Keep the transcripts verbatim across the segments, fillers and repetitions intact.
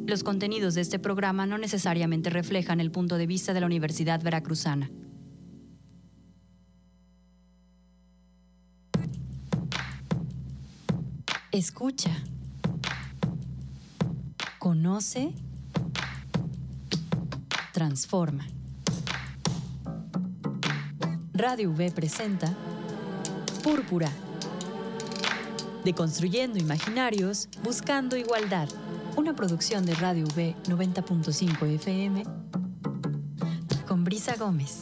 Los contenidos de este programa no necesariamente reflejan el punto de vista de la Universidad Veracruzana. Escucha. Conoce. Transforma. Radio V presenta Púrpura. Deconstruyendo imaginarios, buscando igualdad. Una producción de Radio V noventa punto cinco F M con Brisa Gómez.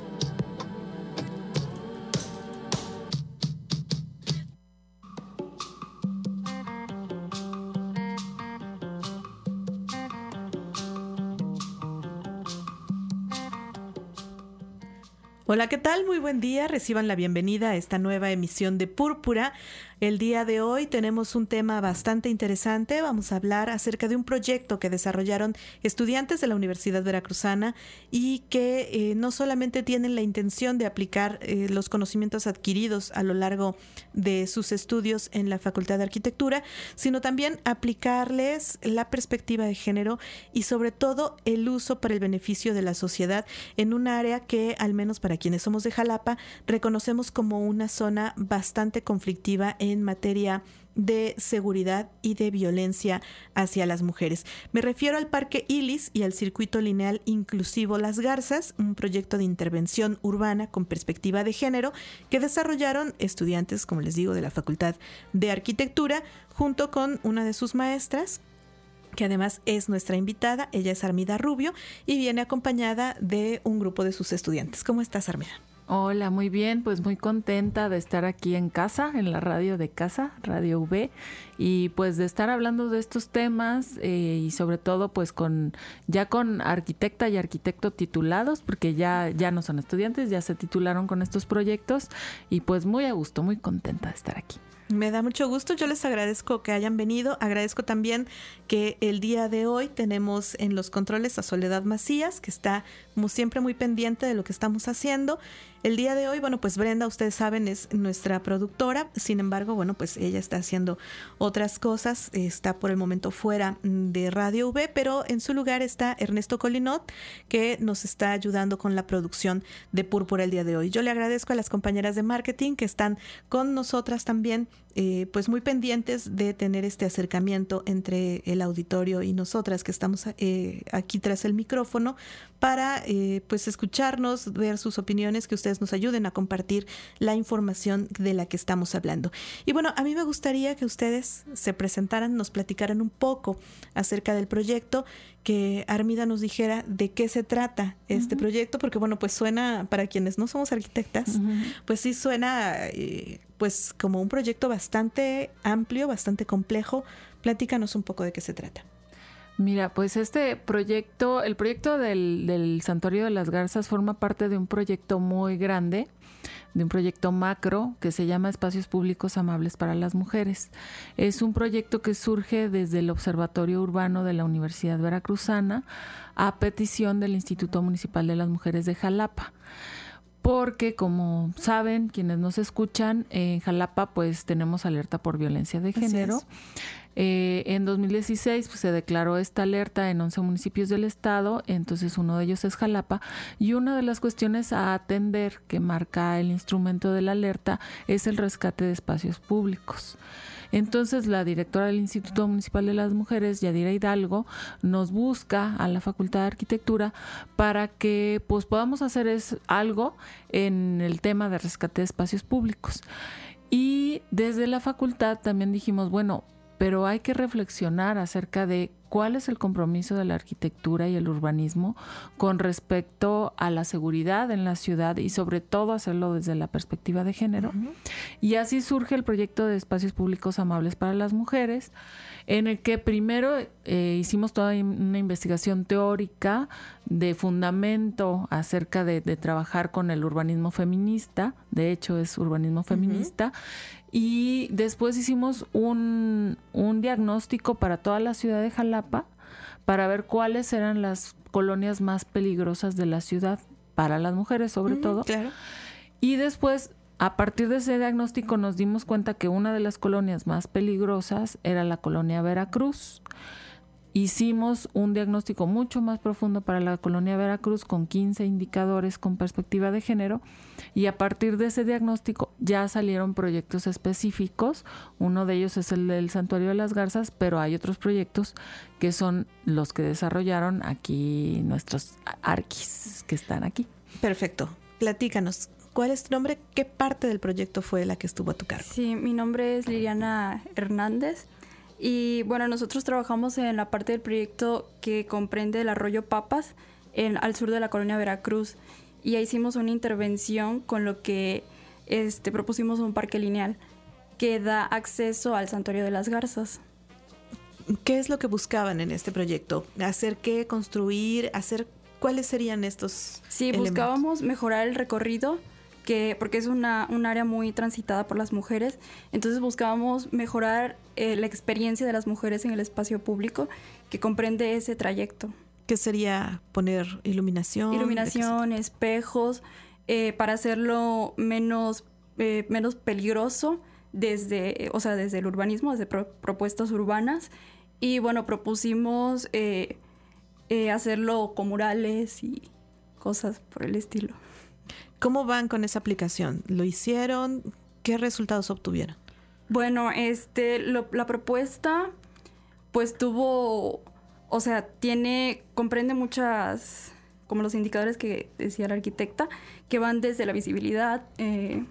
Hola, ¿qué tal? Muy buen día. Reciban la bienvenida a esta nueva emisión de Púrpura. El día de hoy tenemos un tema bastante interesante. Vamos a hablar acerca de un proyecto que desarrollaron estudiantes de la Universidad Veracruzana y que eh, no solamente tienen la intención de aplicar eh, los conocimientos adquiridos a lo largo de sus estudios en la Facultad de Arquitectura, sino también aplicarles la perspectiva de género y sobre todo el uso para el beneficio de la sociedad en un área que, al menos para quienes somos de Jalapa, reconocemos como una zona bastante conflictiva en materia de seguridad y de violencia hacia las mujeres. Me refiero al Parque Ilis y al Circuito Lineal Inclusivo Las Garzas, un proyecto de intervención urbana con perspectiva de género que desarrollaron estudiantes, como les digo, de la Facultad de Arquitectura, junto con una de sus maestras, que además es nuestra invitada. Ella es Armida Rubio y viene acompañada de un grupo de sus estudiantes. ¿Cómo estás, Armida? Hola, muy bien, pues muy contenta de estar aquí en casa, en la radio de casa, Radio V, y pues de estar hablando de estos temas eh, y sobre todo pues con ya con arquitecta y arquitecto titulados, porque ya, ya no son estudiantes, ya se titularon con estos proyectos y pues muy a gusto, muy contenta de estar aquí. Me da mucho gusto, yo les agradezco que hayan venido, agradezco también que el día de hoy tenemos en los controles a Soledad Macías, que está como siempre muy pendiente de lo que estamos haciendo. El día de hoy, bueno, pues Brenda, ustedes saben, es nuestra productora, sin embargo, bueno, pues ella está haciendo otras cosas, está por el momento fuera de Radio V, pero en su lugar está Ernesto Colinot, que nos está ayudando con la producción de Púrpura el día de hoy. Yo le agradezco a las compañeras de marketing que están con nosotras también, eh, pues muy pendientes de tener este acercamiento entre el auditorio y nosotras que estamos eh, aquí tras el micrófono para eh, pues escucharnos, ver sus opiniones, que ustedes nos ayuden a compartir la información de la que estamos hablando. Y bueno, a mí me gustaría que ustedes se presentaran, nos platicaran un poco acerca del proyecto, que Armida nos dijera de qué se trata este uh-huh. proyecto, porque bueno, pues suena, para quienes no somos arquitectas, uh-huh. pues sí suena eh, pues como un proyecto bastante amplio, bastante complejo. Platícanos un poco de qué se trata. Mira, pues este proyecto, el proyecto del, del Santuario de las Garzas forma parte de un proyecto muy grande, de un proyecto macro que se llama Espacios Públicos Amables para las Mujeres. Es un proyecto que surge desde el Observatorio Urbano de la Universidad Veracruzana a petición del Instituto Municipal de las Mujeres de Jalapa. Porque, como saben, quienes nos escuchan, en Jalapa pues tenemos alerta por violencia de género. Eh, en dos mil dieciséis pues, se declaró esta alerta en once municipios del estado, entonces uno de ellos es Jalapa, y una de las cuestiones a atender que marca el instrumento de la alerta es el rescate de espacios públicos. Entonces la directora del Instituto Municipal de las Mujeres, Yadira Hidalgo, nos busca a la Facultad de Arquitectura para que pues, podamos hacer es, algo en el tema de rescate de espacios públicos. Y desde la facultad también dijimos, bueno, pero hay que reflexionar acerca de cuál es el compromiso de la arquitectura y el urbanismo con respecto a la seguridad en la ciudad y sobre todo hacerlo desde la perspectiva de género. Uh-huh. Y así surge el proyecto de Espacios Públicos Amables para las Mujeres, en el que primero eh, hicimos toda una investigación teórica de fundamento acerca de, de trabajar con el urbanismo feminista, de hecho es urbanismo feminista, uh-huh. Y después hicimos un, un diagnóstico para toda la ciudad de Jalapa para ver cuáles eran las colonias más peligrosas de la ciudad, para las mujeres sobre uh-huh, todo. Claro. Y después, a partir de ese diagnóstico, nos dimos cuenta que una de las colonias más peligrosas era la colonia Veracruz. hicimos un diagnóstico mucho más profundo para la colonia Veracruz con quince indicadores con perspectiva de género, y a partir de ese diagnóstico ya salieron proyectos específicos. Uno de ellos es el del Santuario de las Garzas, pero hay otros proyectos que son los que desarrollaron aquí nuestros arquis que están aquí. Perfecto. Platícanos, ¿cuál es tu nombre? ¿Qué parte del proyecto fue la que estuvo a tu cargo? Sí, mi nombre es Liliana Hernández. Y bueno, nosotros trabajamos en la parte del proyecto que comprende el arroyo Papas, en, al sur de la colonia Veracruz. Y ahí hicimos una intervención con lo que este, propusimos un parque lineal que da acceso al Santuario de las Garzas. ¿Qué es lo que buscaban en este proyecto? ¿Hacer qué? ¿Construir? ¿Hacer? ¿Cuáles serían estos Sí, elementos? buscábamos mejorar el recorrido, que porque es una, un área muy transitada por las mujeres. Entonces buscábamos mejorar eh, la experiencia de las mujeres en el espacio público que comprende ese trayecto. ¿Qué sería poner iluminación? Iluminación, espejos, eh, para hacerlo menos, eh, menos peligroso desde, o sea, desde el urbanismo, desde pro- propuestas urbanas. Y bueno, propusimos eh, eh, hacerlo con murales y cosas por el estilo. ¿Cómo van con esa aplicación? ¿Lo hicieron? ¿Qué resultados obtuvieron? Bueno, este, lo, la propuesta, pues tuvo, o sea, tiene, comprende muchas, como los indicadores que decía la arquitecta, que van desde la visibilidad, eh,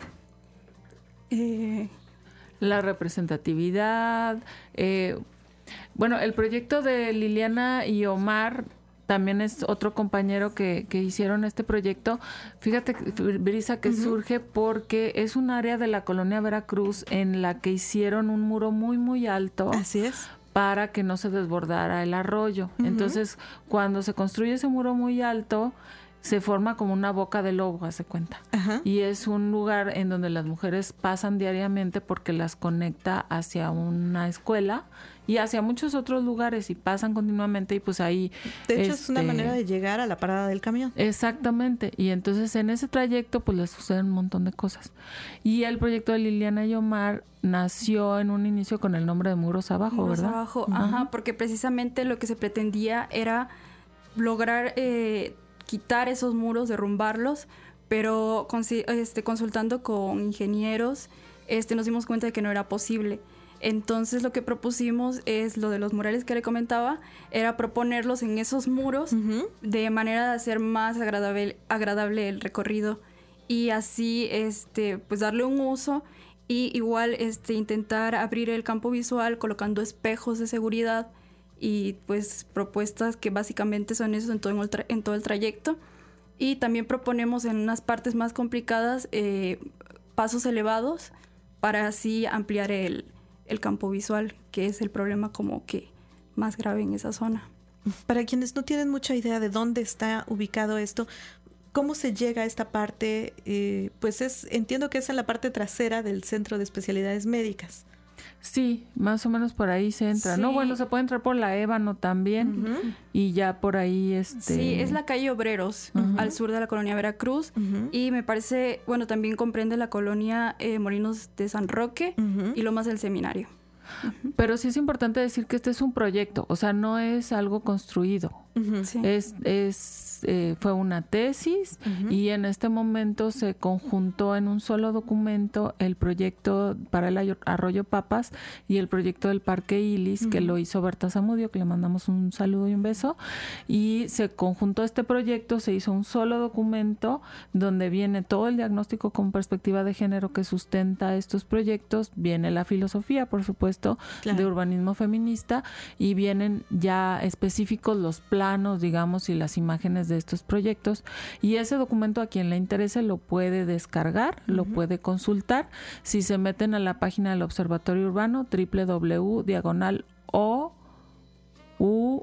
eh, la representatividad. Eh, bueno, el proyecto de Liliana y Omar también es otro compañero que, que hicieron este proyecto. Fíjate, Brisa, que uh-huh. surge porque es un área de la colonia Veracruz en la que hicieron un muro muy, muy alto. Así es. Para que no se desbordara el arroyo. Uh-huh. Entonces, cuando se construye ese muro muy alto, se forma como una boca de lobo, hace cuenta. Uh-huh. Y es un lugar en donde las mujeres pasan diariamente porque las conecta hacia una escuela y hacia muchos otros lugares, y pasan continuamente, y pues ahí... De hecho, este, es una manera de llegar a la parada del camión. Exactamente. Y entonces en ese trayecto pues les suceden un montón de cosas. Y el proyecto de Liliana y Omar nació en un inicio con el nombre de Muros Abajo, Muros ¿verdad? Abajo, Uh-huh. ajá, porque precisamente lo que se pretendía era lograr eh, quitar esos muros, derrumbarlos, pero con, este, consultando con ingenieros, este, nos dimos cuenta de que no era posible. Entonces lo que propusimos es lo de los murales que le comentaba, era proponerlos en esos muros uh-huh. de manera de hacer más agradable, agradable el recorrido, y así este, pues darle un uso, y igual este, intentar abrir el campo visual colocando espejos de seguridad y pues propuestas que básicamente son eso en todo el, tra- en todo el trayecto. Y también proponemos en unas partes más complicadas eh, pasos elevados para así ampliar el el campo visual, que es el problema como que más grave en esa zona. Para quienes no tienen mucha idea de dónde está ubicado esto, ¿cómo se llega a esta parte? Eh, pues es, entiendo que es en la parte trasera del Centro de Especialidades Médicas. Sí, más o menos por ahí se entra, sí. ¿no? Bueno, se puede entrar por la Ébano también, uh-huh. y ya por ahí este... Sí, es la calle Obreros, uh-huh. al sur de la colonia Veracruz, uh-huh. y me parece, bueno, también comprende la colonia eh, Molinos de San Roque uh-huh. y Lomas del Seminario. Uh-huh. Pero sí es importante decir que este es un proyecto, o sea, no es algo construido. Uh-huh. Sí. Es, es, eh, fue una tesis uh-huh. y en este momento se conjuntó en un solo documento el proyecto para el Arroyo Papas y el proyecto del Parque Ilis, uh-huh. que lo hizo Berta Zamudio, que le mandamos un saludo y un beso, y se conjuntó este proyecto, se hizo un solo documento donde viene todo el diagnóstico con perspectiva de género que sustenta estos proyectos, viene la filosofía, por supuesto, claro. de urbanismo feminista, y vienen ya específicos los planos, digamos, y las imágenes de estos proyectos, y ese documento a quien le interese lo puede descargar, uh-huh. lo puede consultar. Si se meten a la página del Observatorio Urbano, doble u doble u doble u diagonal o u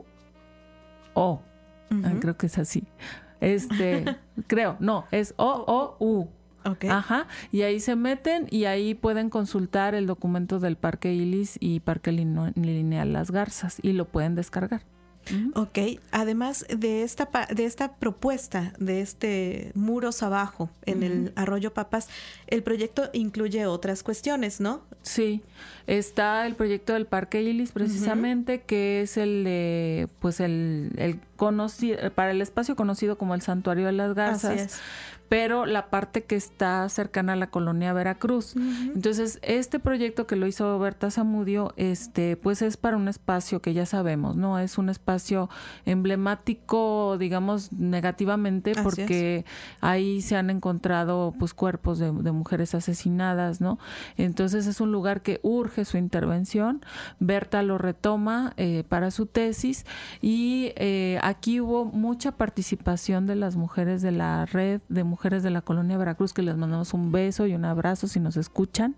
o uh-huh. creo que es así, este creo, no, es o o u. Okay. Ajá, y ahí se meten y ahí pueden consultar el documento del Parque Ilis y Parque Lineal Las Garzas y lo pueden descargar. Uh-huh. Ok, además de esta, de esta propuesta, de este muros abajo en uh-huh. el Arroyo Papas, el proyecto incluye otras cuestiones, ¿no? Sí, está el proyecto del Parque Ilis precisamente, uh-huh. que es el de, pues el, el conocido, para el espacio conocido como el Santuario de las Garzas. Así es. Pero la parte que está cercana a la colonia Veracruz. Uh-huh. Entonces, este proyecto que lo hizo Berta Zamudio, este, pues es para un espacio que ya sabemos, ¿no? Es un espacio emblemático, digamos, negativamente, Así porque es. Ahí se han encontrado, pues, cuerpos de, de mujeres asesinadas, ¿no? Entonces, es un lugar que urge su intervención. Berta lo retoma eh, para su tesis y eh, aquí hubo mucha participación de las mujeres de la red de mujeres mujeres de la colonia Veracruz, que les mandamos un beso y un abrazo si nos escuchan.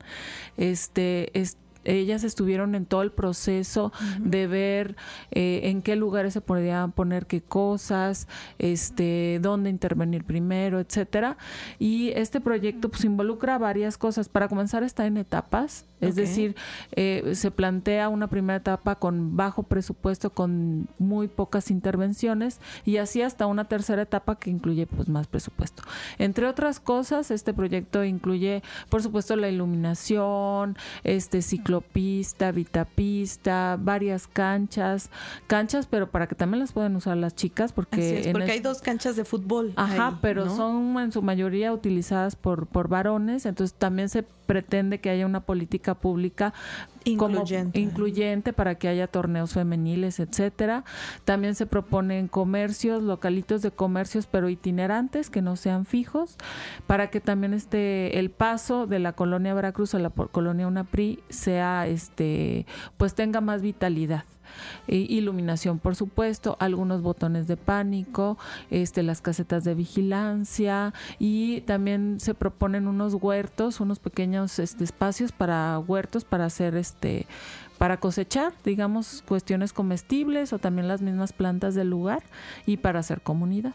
Este, es, ellas estuvieron en todo el proceso uh-huh. de ver eh, en qué lugares se podían poner qué cosas, este, dónde intervenir primero, etcétera. Y este proyecto pues involucra varias cosas. Para comenzar, está en etapas. Es okay. decir, eh, se plantea una primera etapa con bajo presupuesto, con muy pocas intervenciones, y así hasta una tercera etapa que incluye pues más presupuesto. Entre otras cosas, este proyecto incluye, por supuesto, la iluminación, este ciclopista, vitapista, varias canchas, canchas, pero para que también las puedan usar las chicas, porque, es, en porque es... hay dos canchas de fútbol. Ajá, ahí, pero ¿no? son en su mayoría utilizadas por, por varones, entonces también se pretende que haya una política pública incluyente. Como incluyente para que haya torneos femeniles, etcétera. También se proponen comercios, localitos de comercios, pero itinerantes, que no sean fijos, para que también este el paso de la colonia Veracruz a la colonia UNAPRI sea este pues tenga más vitalidad. Iluminación, por supuesto, algunos botones de pánico, este, las casetas de vigilancia, y también se proponen unos huertos, unos pequeños este, espacios para huertos para hacer este para cosechar, digamos, cuestiones comestibles o también las mismas plantas del lugar, y para hacer comunidad.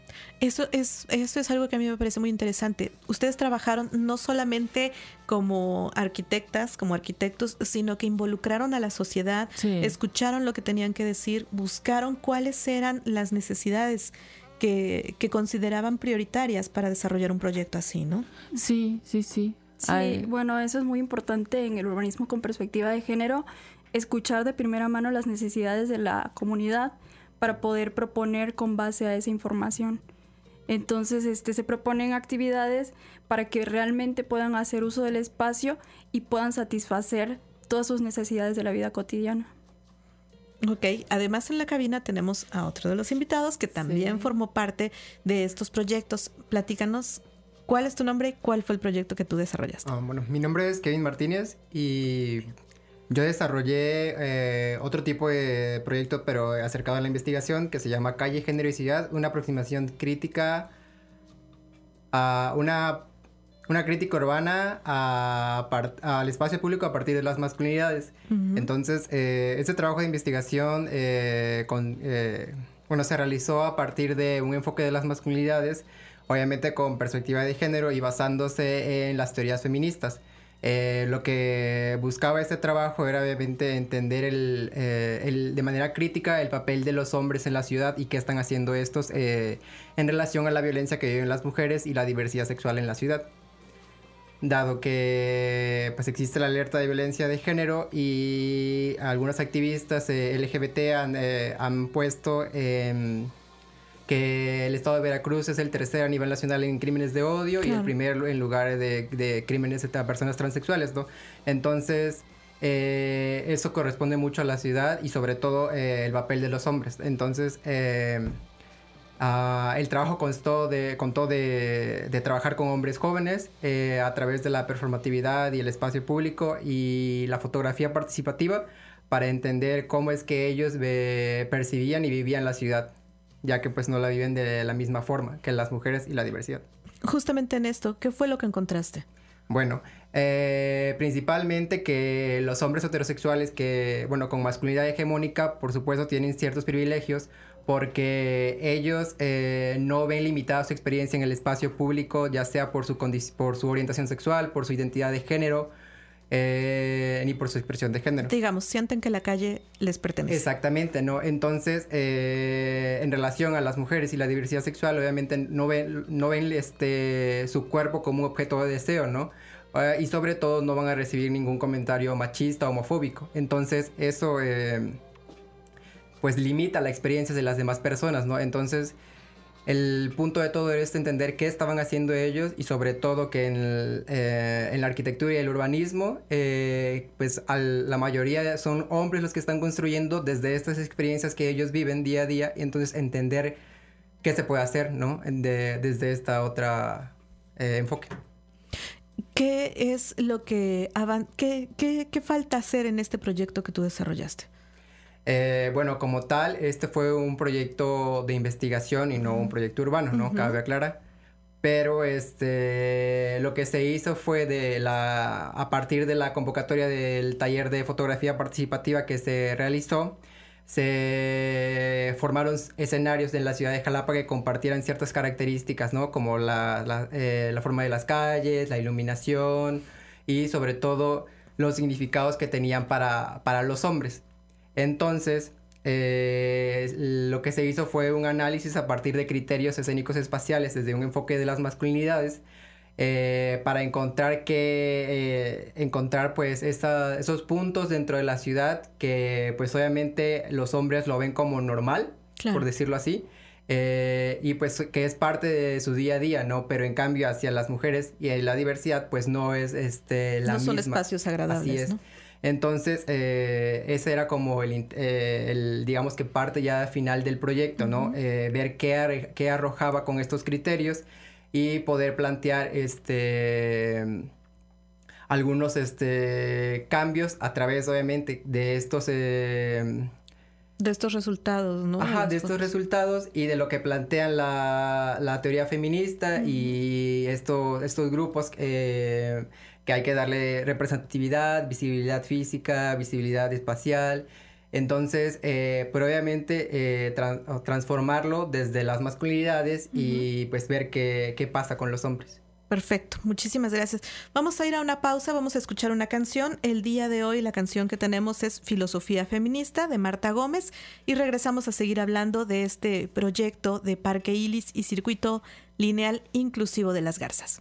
Eso es, eso es algo que a mí me parece muy interesante. Ustedes trabajaron no solamente como arquitectas, como arquitectos, sino que involucraron a la sociedad, sí. escucharon lo que tenían que decir, buscaron cuáles eran las necesidades que, que consideraban prioritarias para desarrollar un proyecto así, ¿no? Sí, sí, sí. Sí, Ay. bueno, eso es muy importante en el urbanismo con perspectiva de género, escuchar de primera mano las necesidades de la comunidad para poder proponer con base a esa información. Entonces, este, se proponen actividades para que realmente puedan hacer uso del espacio y puedan satisfacer todas sus necesidades de la vida cotidiana. Ok, además en la cabina tenemos a otro de los invitados que también sí. formó parte de estos proyectos. Platícanos, ¿cuál es tu nombre y cuál fue el proyecto que tú desarrollaste? Oh, bueno, mi nombre es Kevin Martínez y yo desarrollé eh, otro tipo de proyecto, pero acercado a la investigación, que se llama Calle, Género y Ciudad, una aproximación crítica a una, una crítica urbana a part, al espacio público a partir de las masculinidades. Uh-huh. Entonces, eh, este trabajo de investigación eh, con, eh, bueno, se realizó a partir de un enfoque de las masculinidades, obviamente con perspectiva de género y basándose en las teorías feministas. Eh, lo que buscaba este trabajo era obviamente entender el, eh, el, de manera crítica el papel de los hombres en la ciudad y qué están haciendo estos eh, en relación a la violencia que viven las mujeres y la diversidad sexual en la ciudad. Dado que pues, existe la alerta de violencia de género y algunos activistas eh, L G B T han, eh, han puesto eh, que el estado de Veracruz es el tercero a nivel nacional en crímenes de odio, claro, y el primero en lugar de, de crímenes a personas transexuales, ¿no? Entonces, eh, eso corresponde mucho a la ciudad y sobre todo eh, el papel de los hombres. Entonces, eh, uh, el trabajo constó de, contó de, de trabajar con hombres jóvenes eh, a través de la performatividad y el espacio público y la fotografía participativa para entender cómo es que ellos eh, percibían y vivían la ciudad, ya que pues no la viven de la misma forma que las mujeres y la diversidad. Justamente en esto, ¿qué fue lo que encontraste? Bueno, eh, principalmente que los hombres heterosexuales que, bueno, con masculinidad hegemónica, por supuesto, tienen ciertos privilegios porque ellos eh, no ven limitada su experiencia en el espacio público, ya sea por su, condi- por su orientación sexual, por su identidad de género, eh, ni por su expresión de género. Digamos, sienten que la calle les pertenece. Exactamente, ¿no? Entonces, eh, en relación a las mujeres y la diversidad sexual, obviamente no ven, no ven este, su cuerpo como un objeto de deseo, ¿no? Uh, y sobre todo no van a recibir ningún comentario machista o homofóbico. Entonces, eso eh, pues limita la experiencia de las demás personas, ¿no? Entonces, el punto de todo es entender qué estaban haciendo ellos y sobre todo que en, el, eh, en la arquitectura y el urbanismo, eh, pues al, la mayoría son hombres los que están construyendo desde estas experiencias que ellos viven día a día, y entonces entender qué se puede hacer, ¿no? De, desde esta otra eh, enfoque. ¿Qué es lo que avan- qué, qué, qué falta hacer en este proyecto que tú desarrollaste? Eh, bueno, como tal, este fue un proyecto de investigación y no un proyecto urbano, ¿no? Uh-huh. Cabe aclarar. Pero este, lo que se hizo fue de la, a partir de la convocatoria del taller de fotografía participativa que se realizó, se formaron escenarios en la ciudad de Jalapa que compartieran ciertas características, ¿no? Como la, la, eh, la forma de las calles, la iluminación y sobre todo los significados que tenían para, para los hombres. Entonces, eh, lo que se hizo fue un análisis a partir de criterios escénicos espaciales desde un enfoque de las masculinidades eh, para encontrar que eh, encontrar pues esa, esos puntos dentro de la ciudad que pues obviamente los hombres lo ven como normal, claro, por decirlo así, eh, y pues que es parte de su día a día, ¿no? Pero en cambio hacia las mujeres y la diversidad pues no es este la no misma. No son espacios agradables, así es, ¿no? Entonces, eh, ese era como el, eh, el, digamos que parte ya final del proyecto, ¿no? Uh-huh. Eh, ver qué, ar- qué arrojaba con estos criterios y poder plantear este, algunos este, cambios a través, obviamente, de estos... Eh, de estos resultados, ¿no? Ajá, de estos fotos. resultados y de lo que plantean la, la teoría feminista uh-huh. y esto, estos grupos... Eh, que hay que darle representatividad, visibilidad física, visibilidad espacial. Entonces, eh, pero obviamente eh, tra- transformarlo desde las masculinidades uh-huh. y pues ver qué, qué pasa con los hombres. Perfecto, muchísimas gracias. Vamos a ir a una pausa, vamos a escuchar una canción. El día de hoy la canción que tenemos es Filosofía Feminista de Marta Gómez y regresamos a seguir hablando de este proyecto de Parque Ilis y Circuito Lineal Inclusivo de las Garzas.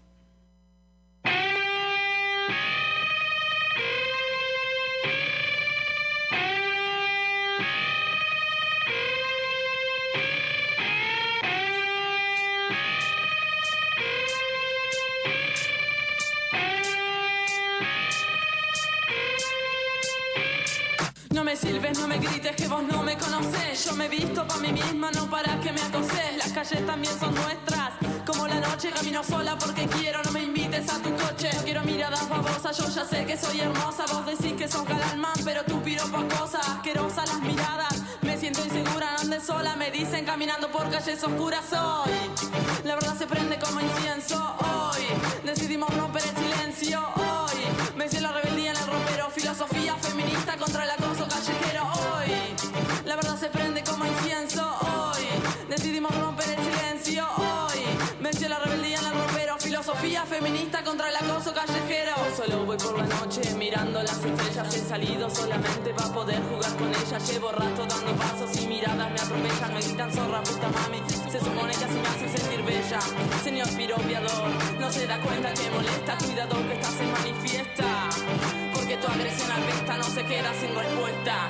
No me silbes, no me grites que vos no me conocés. Yo me visto pa' mí misma, no para que me acoses. Las calles también son nuestras, como la noche camino sola porque quiero. No me invites a tu coche, no quiero miradas babosas. Yo ya sé que soy hermosa, vos decís que sos galán, pero tú piropos cosas, asquerosas las miradas. Me siento insegura, ando sola, me dicen caminando por calles oscuras hoy. La verdad se prende como incienso hoy. Decidimos romper el silencio hoy. Vencí la rebeldía en el ropero, filosofía feminista contra el acoso callejero hoy. La verdad se prende como incienso hoy. Decidimos romper el silencio hoy. Vencí la rebeldía en el ropero, filosofía feminista contra el acoso callejero. Solo voy por la noche mirando las estrellas. He salido solamente para poder jugar con ellas. Llevo rato dando pasos y miradas me atropellan. Me gritan zorra, puta mami. Se supone que así me hacen sentir bella. Señor piropiador, no se da cuenta que molesta. Cuidado que esta se manifiesta, porque tu agresión apesta, no se queda sin respuesta.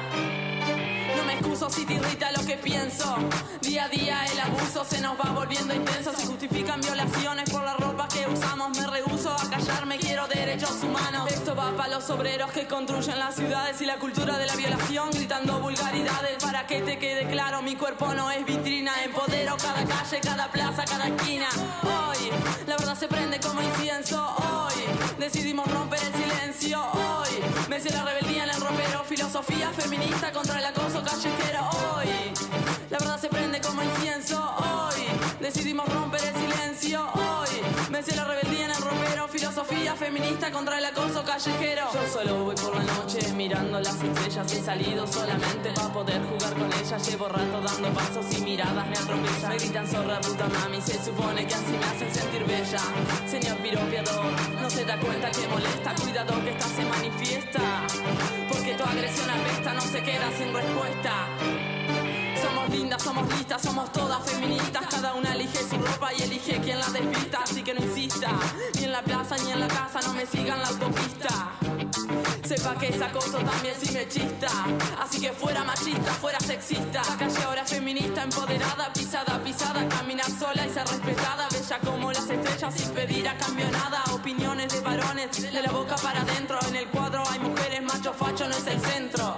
No me excuso si te irrita lo que pienso. Día a día el abuso se nos va volviendo intenso. Se justifican violaciones por la ropa que usamos. Me rehúso a callarme, quiero derechos humanos. Esto va para los obreros que construyen las ciudades y la cultura de la violación, gritando vulgaridades. Para que te quede claro, mi cuerpo no es vitrina. Empodero cada calle, cada plaza, cada esquina. Hoy, la verdad se prende como incienso. Hoy, decidimos romper el silencio. Hoy, vencí la rebeldía en el ropero. Filosofía feminista contra el acoso callejero hoy. La verdad se prende como incienso hoy. Decidimos romper el silencio hoy. Vencí la rebeldía en el ropero. Filosofía feminista contra el acoso callejero. Yo solo voy por la noche mirando las estrellas. He salido solamente para poder jugar con ellas. botella. Llevo rato dando pasos y miradas me atropellan. Me gritan zorra, puta mami, se supone que así me hacen sentir bella. Señor piropiador, no se da cuenta que molesta. Cuidado que esta se manifiesta, porque tu agresión apesta, no se queda sin respuesta. Somos lindas, somos listas, somos todas feministas. Cada una elige su ropa y elige quién la desvista. Así que no insista, ni en la plaza ni en la casa, no me sigan la autopista. Sepa que es acoso también si me chista. Así que fuera machista, fuera sexista. La calle ahora es feminista, empoderada, pisada, pisada. Caminar sola y ser respetada. Bella como las estrellas sin pedir a cambio nada. Opiniones de varones, de la boca para adentro. En el cuadro hay mujeres, macho facho no es el centro.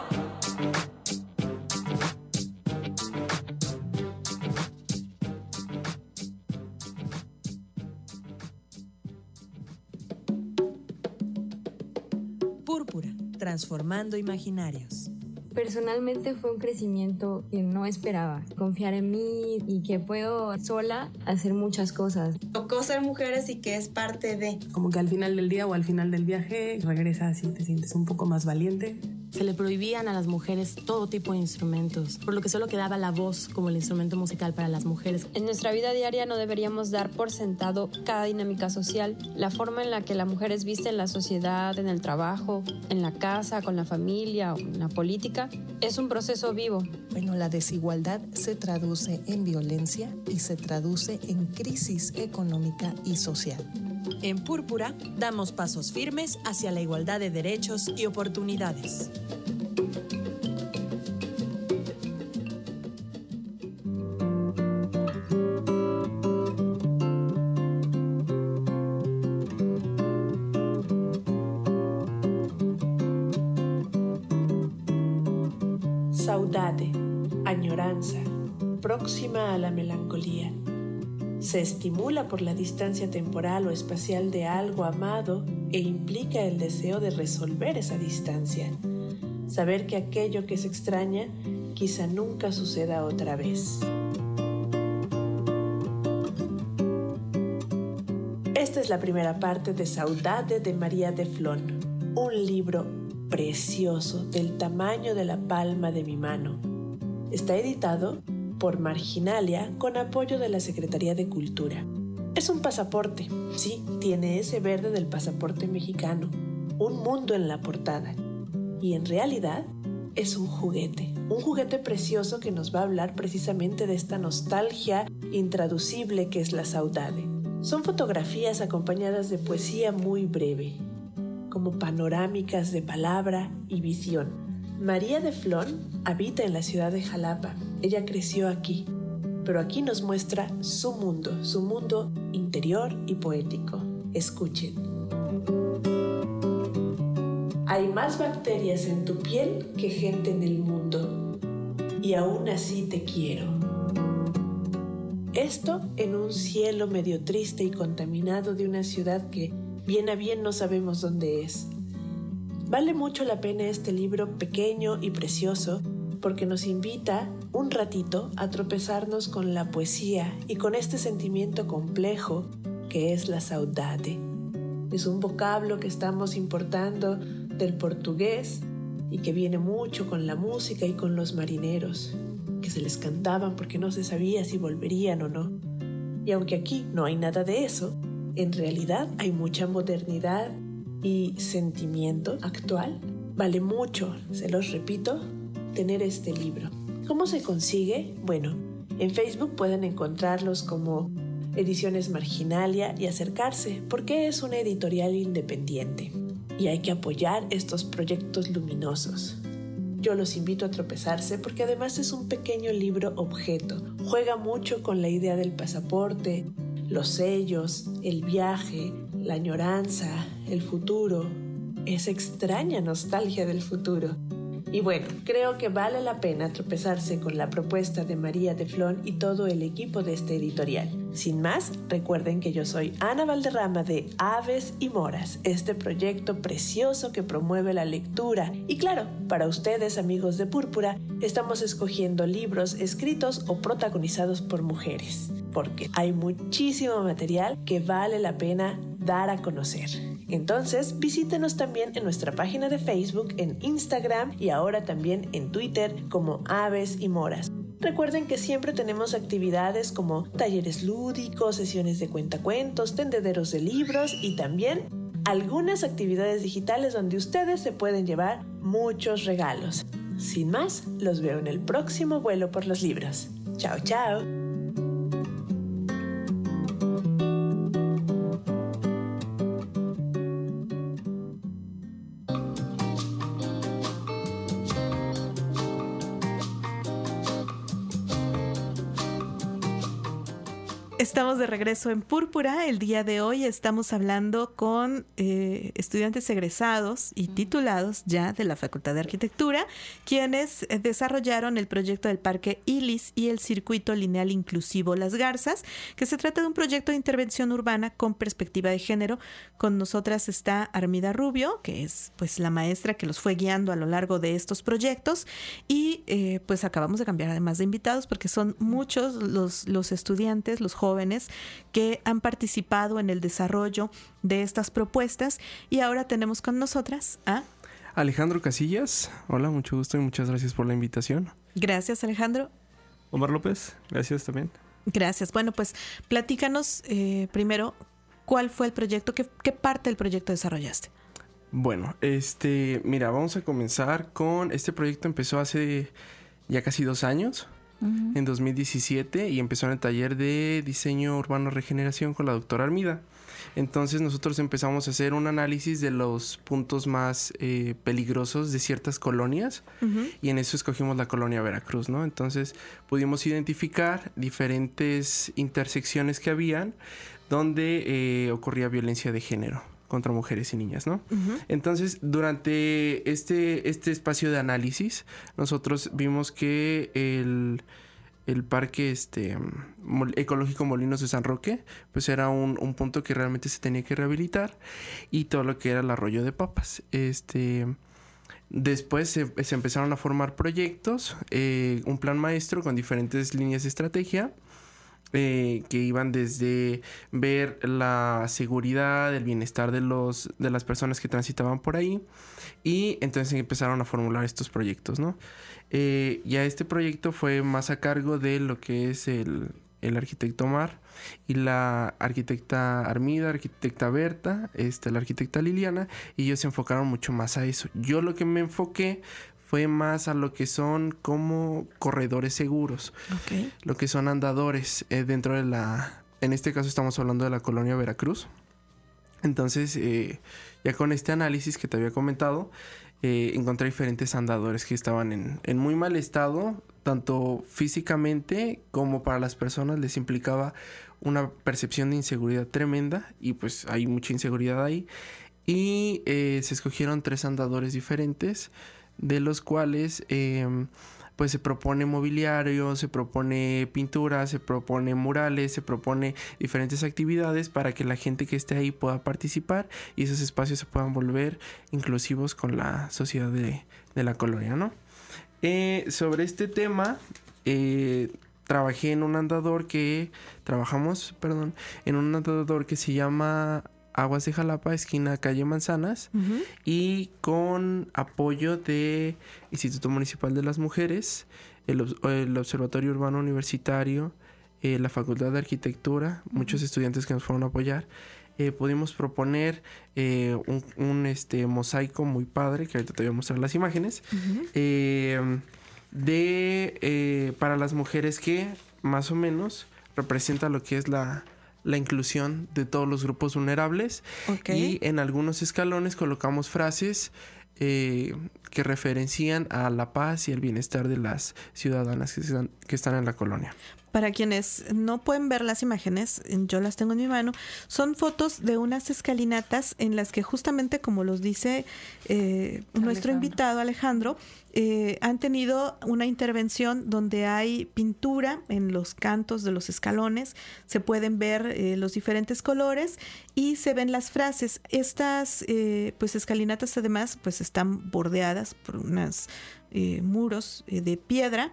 Púrpura, transformando imaginarios. Personalmente fue un crecimiento que no esperaba. Confiar en mí y que puedo sola hacer muchas cosas. Tocó ser mujeres y que es parte de... Como que al final del día o al final del viaje regresas y te sientes un poco más valiente. Se le prohibían a las mujeres todo tipo de instrumentos, por lo que solo quedaba la voz como el instrumento musical para las mujeres. En nuestra vida diaria no deberíamos dar por sentado cada dinámica social, la forma en la que la mujer es vista en la sociedad, en el trabajo, en la casa, con la familia o en la política. Es un proceso vivo. Bueno, la desigualdad se traduce en violencia y se traduce en crisis económica y social. En Púrpura damos pasos firmes hacia la igualdad de derechos y oportunidades. Saudade, añoranza, próxima a la melancolía. Se estimula por la distancia temporal o espacial de algo amado e implica el deseo de resolver esa distancia. Saber que aquello que se extraña quizá nunca suceda otra vez. Esta es la primera parte de Saudade de María de Flon, un libro precioso del tamaño de la palma de mi mano. Está editado por Marginalia con apoyo de la Secretaría de Cultura. Es un pasaporte, sí, tiene ese verde del pasaporte mexicano, un mundo en la portada. Y en realidad es un juguete, un juguete precioso que nos va a hablar precisamente de esta nostalgia intraducible que es la saudade. Son fotografías acompañadas de poesía muy breve, como panorámicas de palabra y visión. María de Flon habita en la ciudad de Jalapa. Ella creció aquí, pero aquí nos muestra su mundo, su mundo interior y poético. Escuchen. Hay más bacterias en tu piel que gente en el mundo, y aún así te quiero. Esto en un cielo medio triste y contaminado de una ciudad que bien a bien no sabemos dónde es. Vale mucho la pena este libro pequeño y precioso porque nos invita un ratito a tropezarnos con la poesía y con este sentimiento complejo que es la saudade. Es un vocablo que estamos importando del portugués y que viene mucho con la música y con los marineros, que se les cantaban porque no se sabía si volverían o no. Y aunque aquí no hay nada de eso, en realidad hay mucha modernidad y sentimiento actual. Vale mucho, se los repito, tener este libro. ¿Cómo se consigue? Bueno, en Facebook pueden encontrarlos como Ediciones Marginalia y acercarse porque es una editorial independiente y hay que apoyar estos proyectos luminosos. Yo los invito a tropezarse porque además es un pequeño libro objeto. Juega mucho con la idea del pasaporte, los sellos, el viaje, la añoranza, el futuro, esa extraña nostalgia del futuro. Y bueno, creo que vale la pena tropezarse con la propuesta de María de Flon y todo el equipo de este editorial. Sin más, recuerden que yo soy Ana Valderrama de Aves y Moras, este proyecto precioso que promueve la lectura. Y claro, para ustedes, amigos de Púrpura, estamos escogiendo libros escritos o protagonizados por mujeres, porque hay muchísimo material que vale la pena dar a conocer. Entonces, visítenos también en nuestra página de Facebook, en Instagram y ahora también en Twitter como Aves y Moras. Recuerden que siempre tenemos actividades como talleres lúdicos, sesiones de cuentacuentos, tendederos de libros y también algunas actividades digitales donde ustedes se pueden llevar muchos regalos. Sin más, los veo en el próximo vuelo por los libros. Chao, chao. Estamos de regreso en Púrpura. El día de hoy estamos hablando con eh, estudiantes egresados y titulados ya de la Facultad de Arquitectura, quienes eh, desarrollaron el proyecto del Parque Ilis y el Circuito Lineal Inclusivo Las Garzas, que se trata de un proyecto de intervención urbana con perspectiva de género. Con nosotras está Armida Rubio, que es pues la maestra que los fue guiando a lo largo de estos proyectos, y eh, pues acabamos de cambiar además de invitados porque son muchos los, los estudiantes, los jóvenes que han participado en el desarrollo de estas propuestas, y ahora tenemos con nosotras a Alejandro Casillas. Hola, mucho gusto y muchas gracias por la invitación. Gracias, Alejandro. Omar López, gracias también. Gracias. Bueno, pues platícanos eh, primero cuál fue el proyecto, qué, qué parte del proyecto desarrollaste. Bueno, este, mira, vamos a comenzar con este proyecto. Empezó hace ya casi dos años. Uh-huh. En dos mil diecisiete, y empezó en el taller de diseño urbano regeneración con la doctora Armida. Entonces nosotros empezamos a hacer un análisis de los puntos más eh, peligrosos de ciertas colonias, uh-huh. y en eso escogimos la colonia Veracruz, ¿no? Entonces pudimos identificar diferentes intersecciones que habían donde eh, ocurría violencia de género contra mujeres y niñas, ¿no? Uh-huh. Entonces, durante este, este espacio de análisis, nosotros vimos que el, el parque este, ecológico Molinos de San Roque, pues era un, un punto que realmente se tenía que rehabilitar, y todo lo que era el Arroyo de Papas. Este, después se, se empezaron a formar proyectos, eh, un plan maestro con diferentes líneas de estrategia, Eh, que iban desde ver la seguridad, el bienestar de los de las personas que transitaban por ahí, y entonces empezaron a formular estos proyectos, ¿no? Eh, ya este proyecto fue más a cargo de lo que es el, el arquitecto Omar y la arquitecta Armida, arquitecta Berta, este, la arquitecta Liliana, y ellos se enfocaron mucho más a eso. Yo lo que me enfoqué fue más a lo que son como corredores seguros, okay. Lo que son andadores eh, dentro de la... En este caso estamos hablando de la colonia Veracruz. Entonces, eh, ya con este análisis que te había comentado, eh, encontré diferentes andadores que estaban en, en muy mal estado, tanto físicamente como para las personas les implicaba una percepción de inseguridad tremenda, y pues hay mucha inseguridad ahí. Y eh, se escogieron tres andadores diferentes, de los cuales eh, pues se propone mobiliario, se propone pintura, se propone murales, se propone diferentes actividades para que la gente que esté ahí pueda participar y esos espacios se puedan volver inclusivos con la sociedad de, de la colonia, ¿no? Eh, sobre este tema, eh, trabajé en un andador que, trabajamos, perdón, en un andador que se llama Aguas de Jalapa, esquina calle Manzanas, uh-huh. y con apoyo de Instituto Municipal de las Mujeres, el, el Observatorio Urbano Universitario, eh, la Facultad de Arquitectura, uh-huh. muchos estudiantes que nos fueron a apoyar. Eh, pudimos proponer eh, un, un este, mosaico muy padre, que ahorita te voy a mostrar las imágenes, uh-huh. eh, de eh, para las mujeres, que más o menos representa lo que es la... la inclusión de todos los grupos vulnerables. Okay. Y en algunos escalones colocamos frases eh, que referencian a la paz y el bienestar de las ciudadanas que están, que están en la colonia. Para quienes no pueden ver las imágenes, yo las tengo en mi mano, son fotos de unas escalinatas en las que justamente, como los dice eh, nuestro invitado Alejandro, eh, han tenido una intervención donde hay pintura en los cantos de los escalones, se pueden ver eh, los diferentes colores y se ven las frases. Estas eh, pues escalinatas además pues están bordeadas por unos eh, muros eh, de piedra,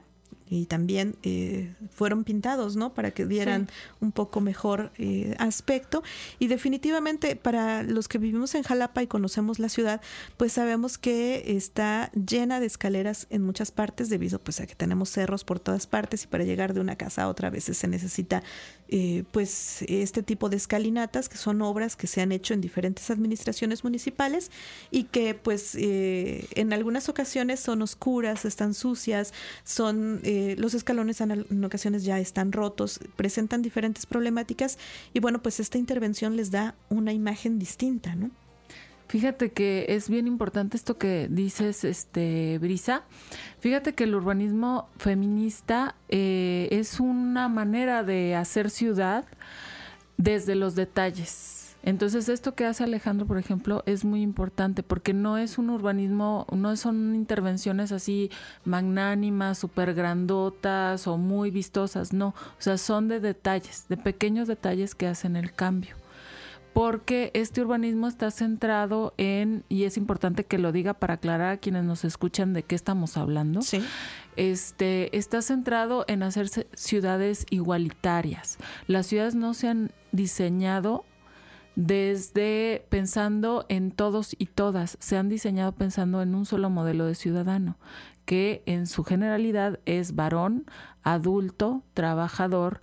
y también eh, fueron pintados, ¿no? Para que dieran sí. un poco mejor eh, aspecto. Y definitivamente para los que vivimos en Jalapa y conocemos la ciudad, pues sabemos que está llena de escaleras en muchas partes debido pues a que tenemos cerros por todas partes y para llegar de una casa a otra a veces se necesita eh, pues este tipo de escalinatas, que son obras que se han hecho en diferentes administraciones municipales y que pues eh, en algunas ocasiones son oscuras, están sucias, son eh, los escalones en, en ocasiones ya están rotos, presentan diferentes problemáticas y bueno, pues esta intervención les da una imagen distinta, ¿no? Fíjate que es bien importante esto que dices, este, Brisa. Fíjate que el urbanismo feminista eh, es una manera de hacer ciudad desde los detalles. Entonces, esto que hace Alejandro, por ejemplo, es muy importante porque no es un urbanismo, no son intervenciones así magnánimas, súper grandotas o muy vistosas, no. O sea, son de detalles, de pequeños detalles que hacen el cambio. Porque este urbanismo está centrado en, y es importante que lo diga para aclarar a quienes nos escuchan de qué estamos hablando, sí. este, está centrado en hacerse ciudades igualitarias. Las ciudades no se han diseñado desde pensando en todos y todas, se han diseñado pensando en un solo modelo de ciudadano, que en su generalidad es varón, adulto, trabajador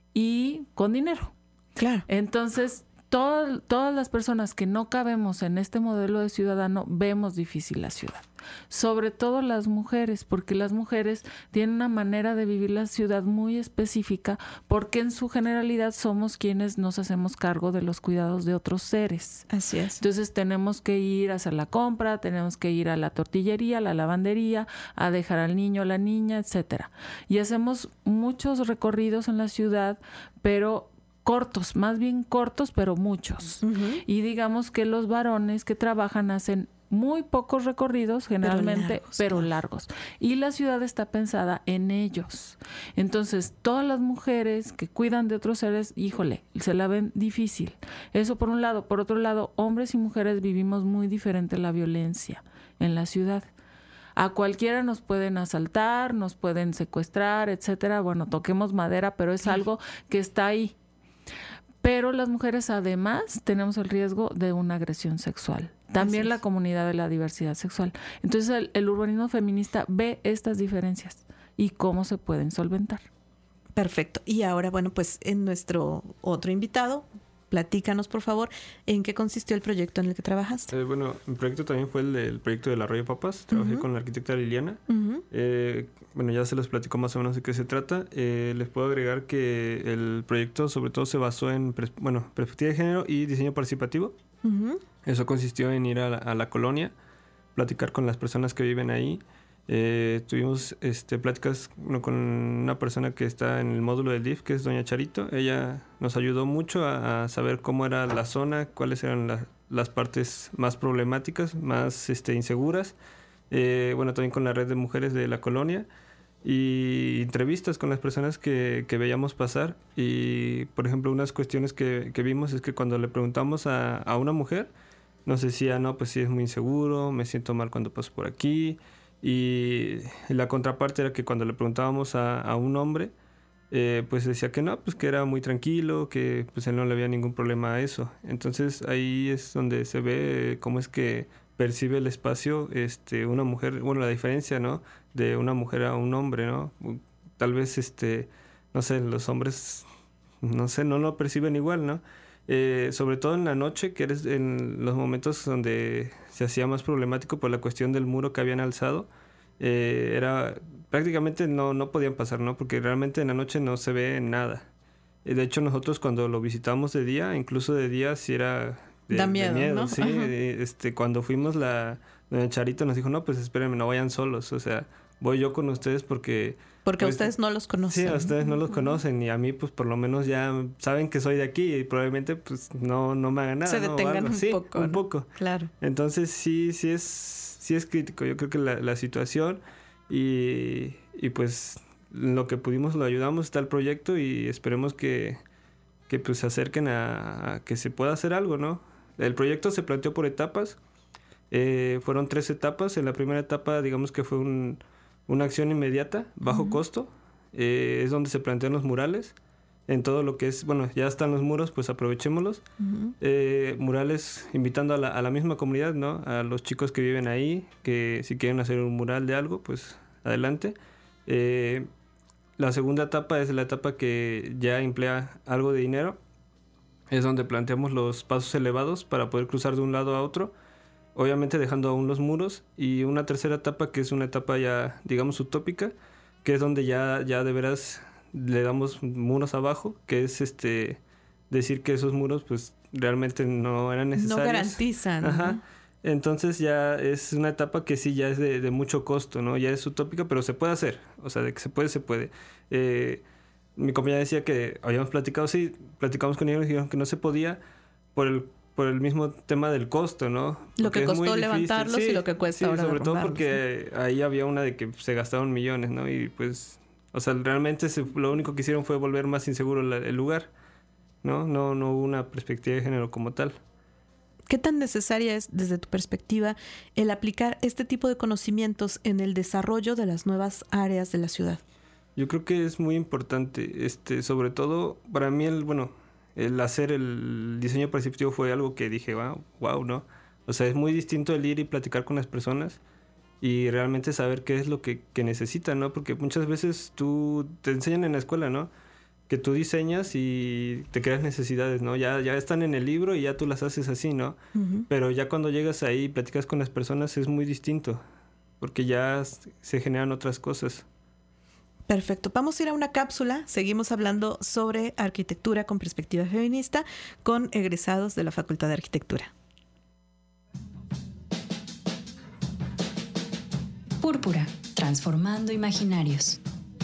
y con dinero. Claro. Entonces, Todo, todas las personas que no cabemos en este modelo de ciudadano vemos difícil la ciudad, sobre todo las mujeres, porque las mujeres tienen una manera de vivir la ciudad muy específica, porque en su generalidad somos quienes nos hacemos cargo de los cuidados de otros seres. Así es. Entonces tenemos que ir a hacer la compra, tenemos que ir a la tortillería, a la lavandería, a dejar al niño, a la niña, etcétera. Y hacemos muchos recorridos en la ciudad, pero cortos, más bien cortos, pero muchos. Uh-huh. Y digamos que los varones que trabajan hacen muy pocos recorridos, generalmente, pero largos, pero largos. Y la ciudad está pensada en ellos. Entonces, todas las mujeres que cuidan de otros seres, híjole, se la ven difícil. Eso por un lado. Por otro lado, hombres y mujeres vivimos muy diferente la violencia en la ciudad. A cualquiera nos pueden asaltar, nos pueden secuestrar, etcétera. Bueno, toquemos madera, pero es sí. algo que está ahí. Pero las mujeres además tenemos el riesgo de una agresión sexual. También la comunidad de la diversidad sexual. Entonces el, el urbanismo feminista ve estas diferencias y cómo se pueden solventar. Perfecto. Y ahora, bueno, pues en nuestro otro invitado, platícanos por favor, ¿en qué consistió el proyecto en el que trabajaste? Eh, bueno, mi proyecto también fue el del proyecto del Arroyo Papas. Trabajé uh-huh. con la arquitecta Liliana. Uh-huh. Eh, bueno, ya se les platicó más o menos de qué se trata. Eh, les puedo agregar que el proyecto sobre todo se basó en pres- bueno, perspectiva de género y diseño participativo. Uh-huh. Eso consistió en ir a la, a la colonia, platicar con las personas que viven ahí. Eh, tuvimos este, pláticas bueno, con una persona que está en el módulo del D I F, que es doña Charito. Ella nos ayudó mucho a, a saber cómo era la zona, cuáles eran la, las partes más problemáticas, más este, inseguras. Eh, bueno, también con la red de mujeres de la colonia y entrevistas con las personas que, que veíamos pasar. Y, por ejemplo, unas cuestiones que, que vimos es que cuando le preguntamos a, a una mujer, nos decía, no, pues sí, es muy inseguro, me siento mal cuando paso por aquí. Y la contraparte era que cuando le preguntábamos a, a un hombre, eh, pues decía que no, pues que era muy tranquilo, que pues él no le había ningún problema a eso. Entonces ahí es donde se ve cómo es que percibe el espacio este, una mujer, bueno, la diferencia, ¿no? De una mujer a un hombre, ¿no? Tal vez, este, no sé, los hombres, no sé, no lo perciben igual, ¿no? Eh, sobre todo en la noche, que eres en los momentos donde se hacía más problemático por la cuestión del muro que habían alzado, eh, era prácticamente no, no podían pasar, ¿no? Porque realmente en la noche no se ve nada. Eh, de hecho, nosotros cuando lo visitamos de día, incluso de día sí era de, da miedo, de miedo, ¿no? sí. Eh, este, cuando fuimos, la doña Charito nos dijo, no, pues espérenme, no vayan solos, o sea, voy yo con ustedes porque... Porque pues, ustedes no los conocen. Sí, a ustedes no los conocen y a mí pues por lo menos ya saben que soy de aquí y probablemente pues no, no me hagan nada. Se detengan ¿no? un sí, poco. un ¿no? poco. Claro. Entonces sí, sí es, sí es crítico. Yo creo que la, la situación y, y pues lo que pudimos lo ayudamos, está el proyecto y esperemos que, que pues se acerquen a, a que se pueda hacer algo, ¿no? El proyecto se planteó por etapas. Eh, fueron tres etapas. En la primera etapa digamos que fue un... una acción inmediata, bajo uh-huh. costo. Eh, es donde se plantean los murales. En todo lo que es, bueno, ya están los muros, pues aprovechémoslos. Uh-huh. Eh, murales invitando a la, a la misma comunidad, ¿no? A los chicos que viven ahí, que si quieren hacer un mural de algo, pues adelante. Eh, la segunda etapa es la etapa que ya emplea algo de dinero. Es donde planteamos los pasos elevados para poder cruzar de un lado a otro, obviamente dejando aún los muros. Y una tercera etapa que es una etapa ya, digamos, utópica, que es donde ya, ya de veras le damos muros abajo, que es este decir que esos muros pues realmente no eran necesarios. No garantizan. Ajá. ¿no? Entonces ya es una etapa que sí ya es de, de mucho costo, ¿no? Ya es utópica, pero se puede hacer. O sea, de que se puede, se puede. Eh, mi compañera decía que habíamos platicado, sí, platicamos con ellos y dijeron que no se podía por el por el mismo tema del costo, ¿no? Porque lo que costó levantarlos sí, y lo que cuesta sí, ahora sobre todo porque ¿no? Ahí había una de que se gastaron millones, ¿no? Y pues, o sea, realmente se, lo único que hicieron fue volver más inseguro la, el lugar, ¿no? No, no hubo una perspectiva de género como tal. ¿Qué tan necesaria es, desde tu perspectiva, el aplicar este tipo de conocimientos en el desarrollo de las nuevas áreas de la ciudad? Yo creo que es muy importante, este, sobre todo para mí el, bueno, el hacer el diseño perceptivo fue algo que dije, wow, wow, ¿no? O sea, es muy distinto el ir y platicar con las personas y realmente saber qué es lo que, que necesitan, ¿no? Porque muchas veces tú te enseñan en la escuela, ¿no? Que tú diseñas y te creas necesidades, ¿no? Ya, ya están en el libro y ya tú las haces así, ¿no? Uh-huh. Pero ya cuando llegas ahí y platicas con las personas es muy distinto, porque ya se generan otras cosas. Perfecto. Vamos a ir a una cápsula. Seguimos hablando sobre arquitectura con perspectiva feminista con egresados de la Facultad de Arquitectura. Púrpura, transformando imaginarios.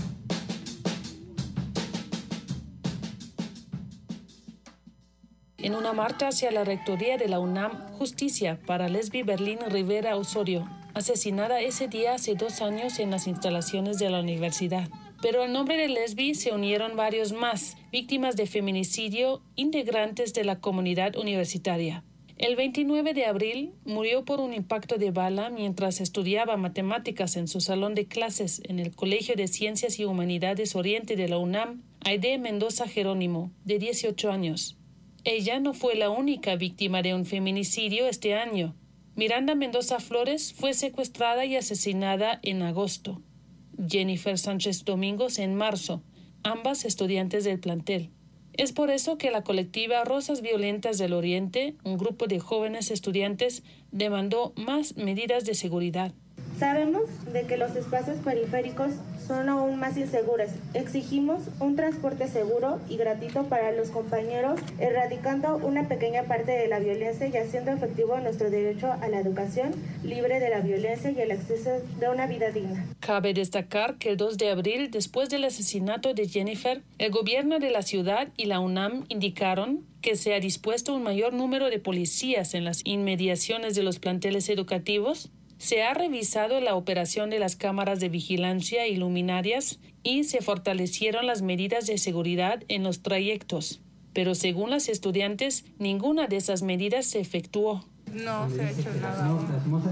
En una marcha hacia la rectoría de la UNAM, justicia para Lesbi Berlín Rivera Osorio, asesinada ese día hace dos años en las instalaciones de la universidad. Pero al nombre de Lesbi se unieron varios más, víctimas de feminicidio, integrantes de la comunidad universitaria. El veintinueve de abril murió por un impacto de bala mientras estudiaba matemáticas en su salón de clases en el Colegio de Ciencias y Humanidades Oriente de la UNAM, Aide Mendoza Jerónimo, de dieciocho años. Ella no fue la única víctima de un feminicidio este año. Miranda Mendoza Flores fue secuestrada y asesinada en agosto. Jennifer Sánchez Domingos en marzo, ambas estudiantes del plantel. Es por eso que la colectiva Rosas Violentas del Oriente, un grupo de jóvenes estudiantes, demandó más medidas de seguridad. Sabemos de que los espacios periféricos son aún más inseguros. Exigimos un transporte seguro y gratuito para los compañeros, erradicando una pequeña parte de la violencia y haciendo efectivo nuestro derecho a la educación libre de la violencia y el acceso de una vida digna. Cabe destacar que el dos de abril, después del asesinato de Jennifer, el gobierno de la ciudad y la UNAM indicaron que se ha dispuesto un mayor número de policías en las inmediaciones de los planteles educativos. Se ha revisado la operación de las cámaras de vigilancia y luminarias y se fortalecieron las medidas de seguridad en los trayectos. Pero según las estudiantes, ninguna de esas medidas se efectuó. No se ha hecho nada aún.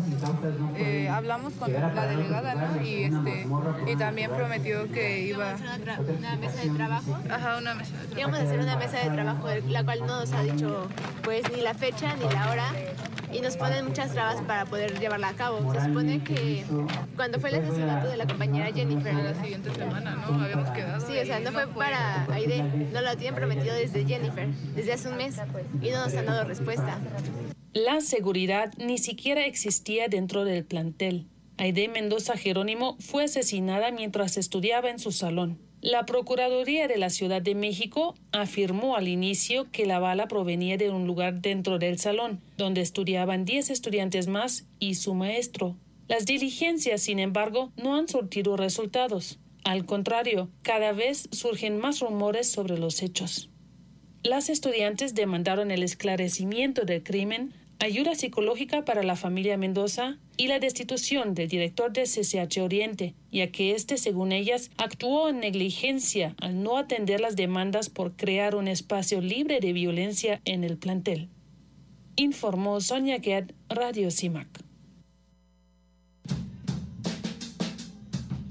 Eh, hablamos con la delegada, ¿no? Y, este, y también prometió que iba... Vamos a hacer una, una mesa de trabajo. Ajá, una mesa de trabajo. Íbamos a hacer una mesa de trabajo, la cual no nos ha dicho pues ni la fecha ni la hora. Y nos ponen muchas trabas para poder llevarla a cabo. Se supone que cuando fue el asesinato de la compañera Jennifer... La siguiente semana, ¿no? Habíamos quedado. Sí, o sea, no fue para Aide. No lo tienen prometido desde Jennifer, desde hace un mes. Y no nos han dado respuesta. La seguridad ni siquiera existía dentro del plantel. Aide Mendoza Jerónimo fue asesinada mientras estudiaba en su salón. La Procuraduría de la Ciudad de México afirmó al inicio que la bala provenía de un lugar dentro del salón, donde estudiaban diez estudiantes más y su maestro. Las diligencias, sin embargo, no han surtido resultados. Al contrario, cada vez surgen más rumores sobre los hechos. Las estudiantes demandaron el esclarecimiento del crimen, ayuda psicológica para la familia Mendoza y la destitución del director de C C H Oriente, ya que éste, según ellas, actuó en negligencia al no atender las demandas por crear un espacio libre de violencia en el plantel. Informó Sonia Ged, Radio CIMAC.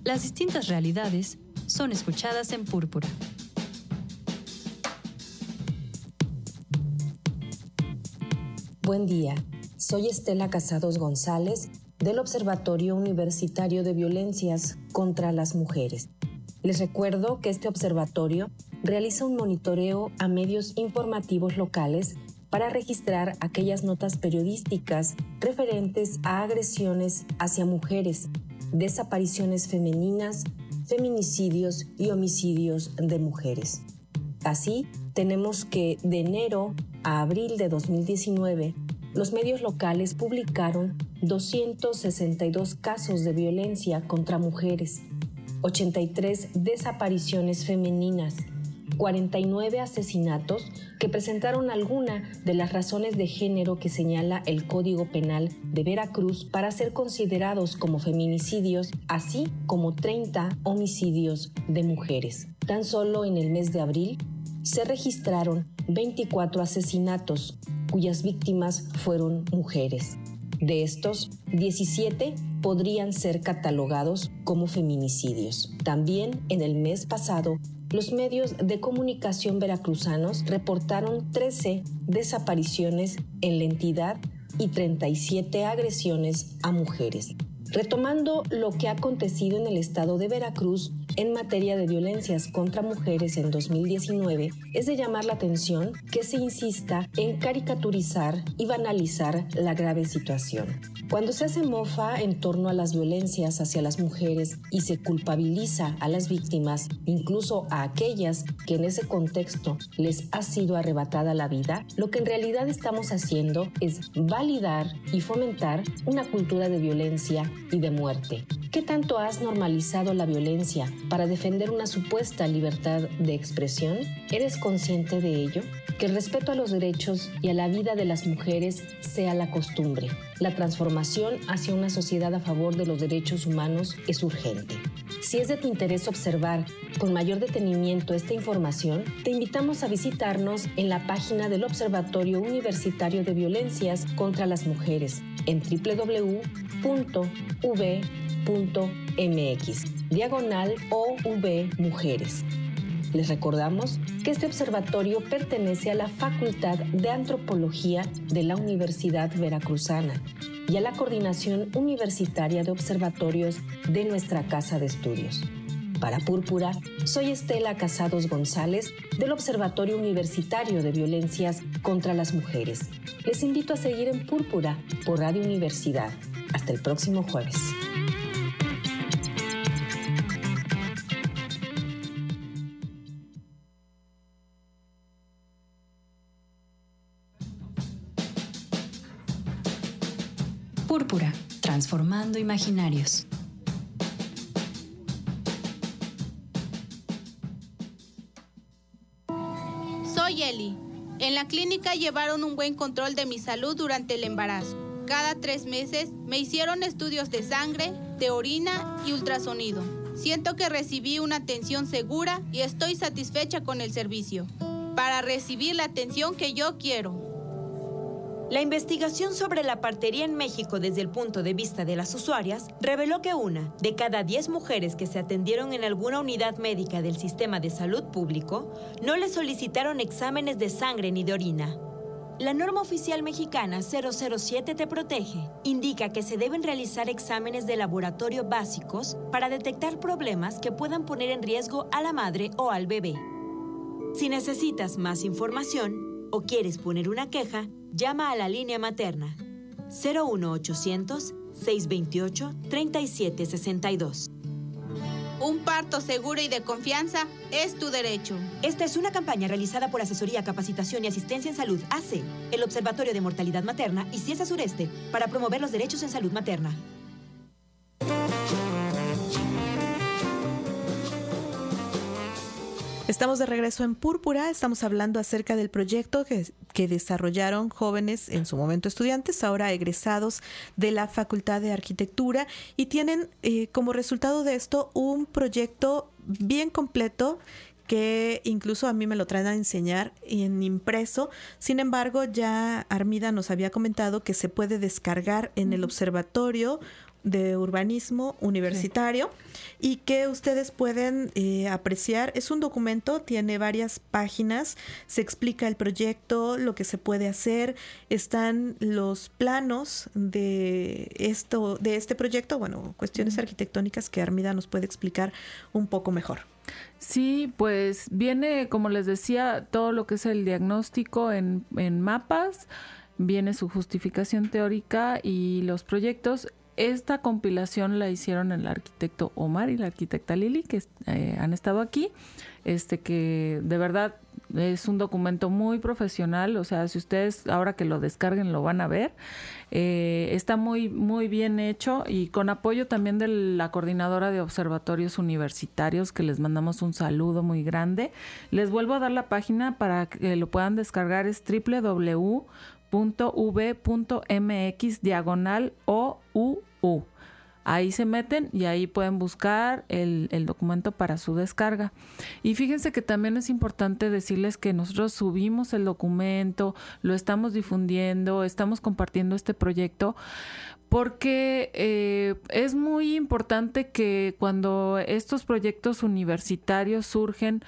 Las distintas realidades son escuchadas en Púrpura. Buen día, soy Estela Casados González del Observatorio Universitario de Violencias contra las Mujeres. Les recuerdo que este observatorio realiza un monitoreo a medios informativos locales para registrar aquellas notas periodísticas referentes a agresiones hacia mujeres, desapariciones femeninas, feminicidios y homicidios de mujeres. Así, tenemos que de enero a abril de dos mil diecinueve, los medios locales publicaron doscientos sesenta y dos casos de violencia contra mujeres, ochenta y tres desapariciones femeninas, cuarenta y nueve asesinatos que presentaron alguna de las razones de género que señala el Código Penal de Veracruz para ser considerados como feminicidios, así como treinta homicidios de mujeres. Tan solo en el mes de abril se registraron veinticuatro asesinatos, cuyas víctimas fueron mujeres. De estos, diecisiete podrían ser catalogados como feminicidios. También en el mes pasado, los medios de comunicación veracruzanos reportaron trece desapariciones en la entidad y treinta y siete agresiones a mujeres. Retomando lo que ha acontecido en el estado de Veracruz en materia de violencias contra mujeres en dos mil diecinueve, es de llamar la atención que se insista en caricaturizar y banalizar la grave situación. Cuando se hace mofa en torno a las violencias hacia las mujeres y se culpabiliza a las víctimas, incluso a aquellas que en ese contexto les ha sido arrebatada la vida, lo que en realidad estamos haciendo es validar y fomentar una cultura de violencia y de muerte. ¿Qué tanto has normalizado la violencia para defender una supuesta libertad de expresión? ¿Eres consciente de ello? Que el respeto a los derechos y a la vida de las mujeres sea la costumbre. La transformación hacia una sociedad a favor de los derechos humanos es urgente. Si es de tu interés observar con mayor detenimiento esta información, te invitamos a visitarnos en la página del Observatorio Universitario de Violencias contra las Mujeres en doble u doble u doble u punto u v punto m x, diagonal O V Mujeres. Les recordamos que este observatorio pertenece a la Facultad de Antropología de la Universidad Veracruzana y a la Coordinación Universitaria de Observatorios de nuestra Casa de Estudios. Para Púrpura, soy Estela Casados González del Observatorio Universitario de Violencias contra las Mujeres. Les invito a seguir en Púrpura por Radio Universidad. Hasta el próximo jueves. Púrpura, transformando imaginarios. Soy Eli. En la clínica llevaron un buen control de mi salud durante el embarazo. Cada tres meses me hicieron estudios de sangre, de orina y ultrasonido. Siento que recibí una atención segura y estoy satisfecha con el servicio. Para recibir la atención que yo quiero. La investigación sobre la partería en México desde el punto de vista de las usuarias reveló que una de cada diez mujeres que se atendieron en alguna unidad médica del sistema de salud público no le solicitaron exámenes de sangre ni de orina. La norma oficial mexicana cero cero siete te protege. Indica que se deben realizar exámenes de laboratorio básicos para detectar problemas que puedan poner en riesgo a la madre o al bebé. Si necesitas más información o quieres poner una queja, llama a la línea materna cero uno ochocientos, seiscientos veintiocho, treinta y siete sesenta y dos. Un parto seguro y de confianza es tu derecho. Esta es una campaña realizada por Asesoría, Capacitación y Asistencia en Salud A C, el Observatorio de Mortalidad Materna y CIESA Sureste para promover los derechos en salud materna. Estamos de regreso en Púrpura, estamos hablando acerca del proyecto que, que desarrollaron jóvenes, en su momento estudiantes, ahora egresados de la Facultad de Arquitectura, y tienen eh, como resultado de esto un proyecto bien completo que incluso a mí me lo traen a enseñar en impreso. Sin embargo, ya Armida nos había comentado que se puede descargar en el observatorio de Urbanismo Universitario, sí. y que ustedes pueden eh, apreciar. Es un documento, tiene varias páginas, se explica el proyecto, lo que se puede hacer, están los planos de esto, de este proyecto, bueno, cuestiones mm. arquitectónicas que Armida nos puede explicar un poco mejor. Sí, pues viene, como les decía, todo lo que es el diagnóstico en, en mapas, viene su justificación teórica y los proyectos. Esta compilación la hicieron el arquitecto Omar y la arquitecta Lili, que eh, han estado aquí, este que de verdad es un documento muy profesional, o sea, si ustedes ahora que lo descarguen lo van a ver, eh, está muy, muy bien hecho y con apoyo también de la coordinadora de observatorios universitarios, que les mandamos un saludo muy grande. Les vuelvo a dar la página para que lo puedan descargar, es doble u doble u doble u punto v punto m x diagonal o u u. Ahí se meten y ahí pueden buscar el, el documento para su descarga. Y fíjense que también es importante decirles que nosotros subimos el documento, lo estamos difundiendo, estamos compartiendo este proyecto, porque eh, es muy importante que cuando estos proyectos universitarios surgen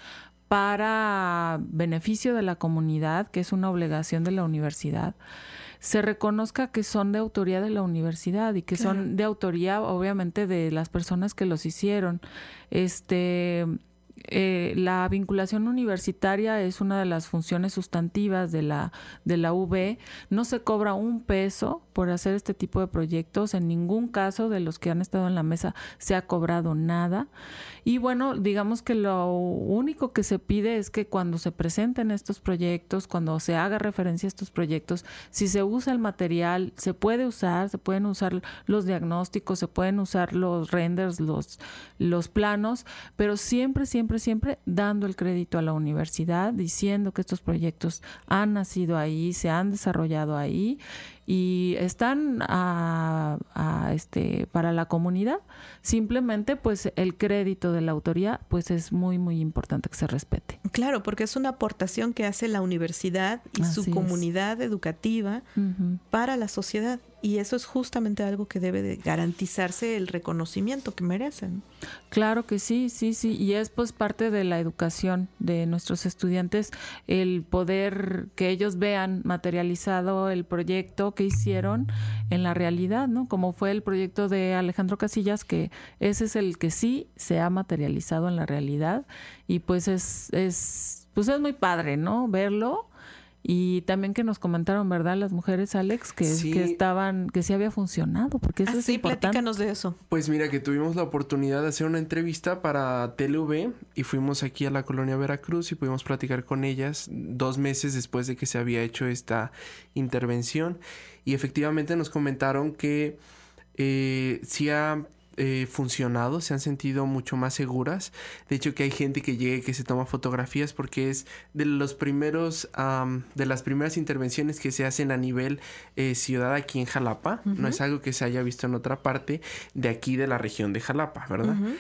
para beneficio de la comunidad, que es una obligación de la universidad, se reconozca que son de autoría de la universidad y que claro. son de autoría, obviamente, de las personas que los hicieron. Este, eh, la vinculación universitaria es una de las funciones sustantivas de la, de la U B. No se cobra un peso por hacer este tipo de proyectos. En ningún caso de los que han estado en la mesa se ha cobrado nada. Y bueno, digamos que lo único que se pide es que cuando se presenten estos proyectos, cuando se haga referencia a estos proyectos, si se usa el material, se puede usar, se pueden usar los diagnósticos, se pueden usar los renders, los, los planos, pero siempre, siempre, siempre dando el crédito a la universidad, diciendo que estos proyectos han nacido ahí, se han desarrollado ahí y están a, a este para la comunidad. Simplemente pues el crédito de la autoría pues es muy muy importante que se respete. Claro, porque es una aportación que hace la universidad y Así su comunidad es. educativa uh-huh. para la sociedad, y eso es justamente algo que debe de garantizarse el reconocimiento que merecen. Claro que sí, sí, sí, y es pues parte de la educación de nuestros estudiantes el poder que ellos vean materializado el proyecto que hicieron en la realidad, ¿no? Como fue el proyecto de Alejandro Casillas, que ese es el que sí se ha materializado en la realidad, y pues es, es, pues es muy padre, ¿no? Verlo. Y también que nos comentaron, ¿verdad? Las mujeres, Alex, que, sí. que estaban, que sí había funcionado, porque eso ah, es sí, importante. Platícanos de eso. Pues mira, que tuvimos la oportunidad de hacer una entrevista para T L V y fuimos aquí a la colonia Veracruz y pudimos platicar con ellas dos meses después de que se había hecho esta intervención. Y efectivamente nos comentaron que eh, sí ha Eh, funcionado, se han sentido mucho más seguras. De hecho, que hay gente que llega y que se toma fotografías porque es de los primeros, um, de las primeras intervenciones que se hacen a nivel eh, ciudad aquí en Jalapa. Uh-huh. No es algo que se haya visto en otra parte de aquí de la región de Jalapa, ¿verdad? Uh-huh.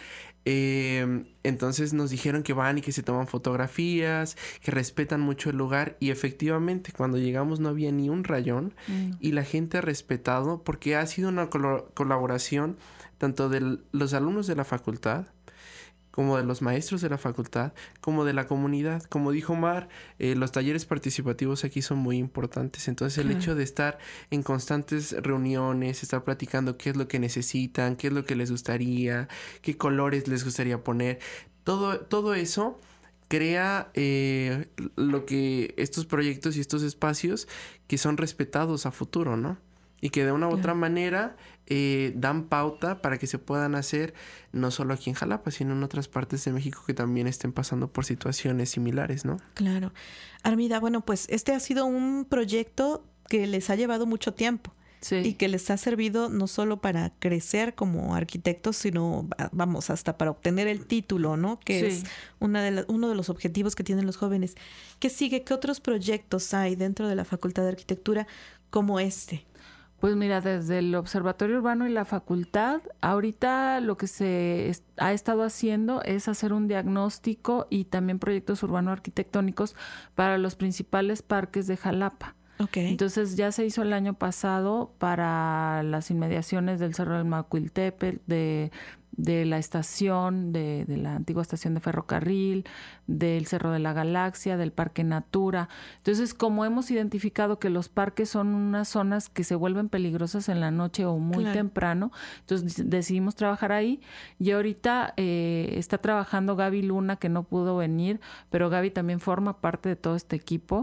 Eh, entonces nos dijeron que van y que se toman fotografías, que respetan mucho el lugar, y efectivamente cuando llegamos no había ni un rayón uh-huh. y la gente ha respetado porque ha sido una col- colaboración tanto de los alumnos de la facultad, como de los maestros de la facultad, como de la comunidad. Como dijo Mar, eh, los talleres participativos aquí son muy importantes. Entonces el hecho de estar en constantes reuniones, estar platicando qué es lo que necesitan, qué es lo que les gustaría, qué colores les gustaría poner, todo, todo eso crea eh, lo que estos proyectos y estos espacios que son respetados a futuro, ¿no? Y que de una u otra manera eh, dan pauta para que se puedan hacer no solo aquí en Jalapa, sino en otras partes de México que también estén pasando por situaciones similares, ¿no? Claro. Armida, bueno, pues este ha sido un proyecto que les ha llevado mucho tiempo. Sí. Y que les ha servido no solo para crecer como arquitectos, sino, vamos, hasta para obtener el título, ¿no? Que sí. es una de la, uno de los objetivos que tienen los jóvenes. ¿Qué sigue? ¿Qué otros proyectos hay dentro de la Facultad de Arquitectura como este? Pues mira, desde el Observatorio Urbano y la facultad, ahorita lo que se es, ha estado haciendo es hacer un diagnóstico y también proyectos urbano-arquitectónicos para los principales parques de Jalapa. Okay. Entonces ya se hizo el año pasado para las inmediaciones del Cerro del Macuiltepetl, de, de la estación, de, de la antigua estación de ferrocarril, del Cerro de la Galaxia, del Parque Natura. Entonces, como hemos identificado que los parques son unas zonas que se vuelven peligrosas en la noche o muy claro. temprano, entonces decidimos trabajar ahí. Y ahorita eh, está trabajando Gaby Luna, que no pudo venir, pero Gaby también forma parte de todo este equipo.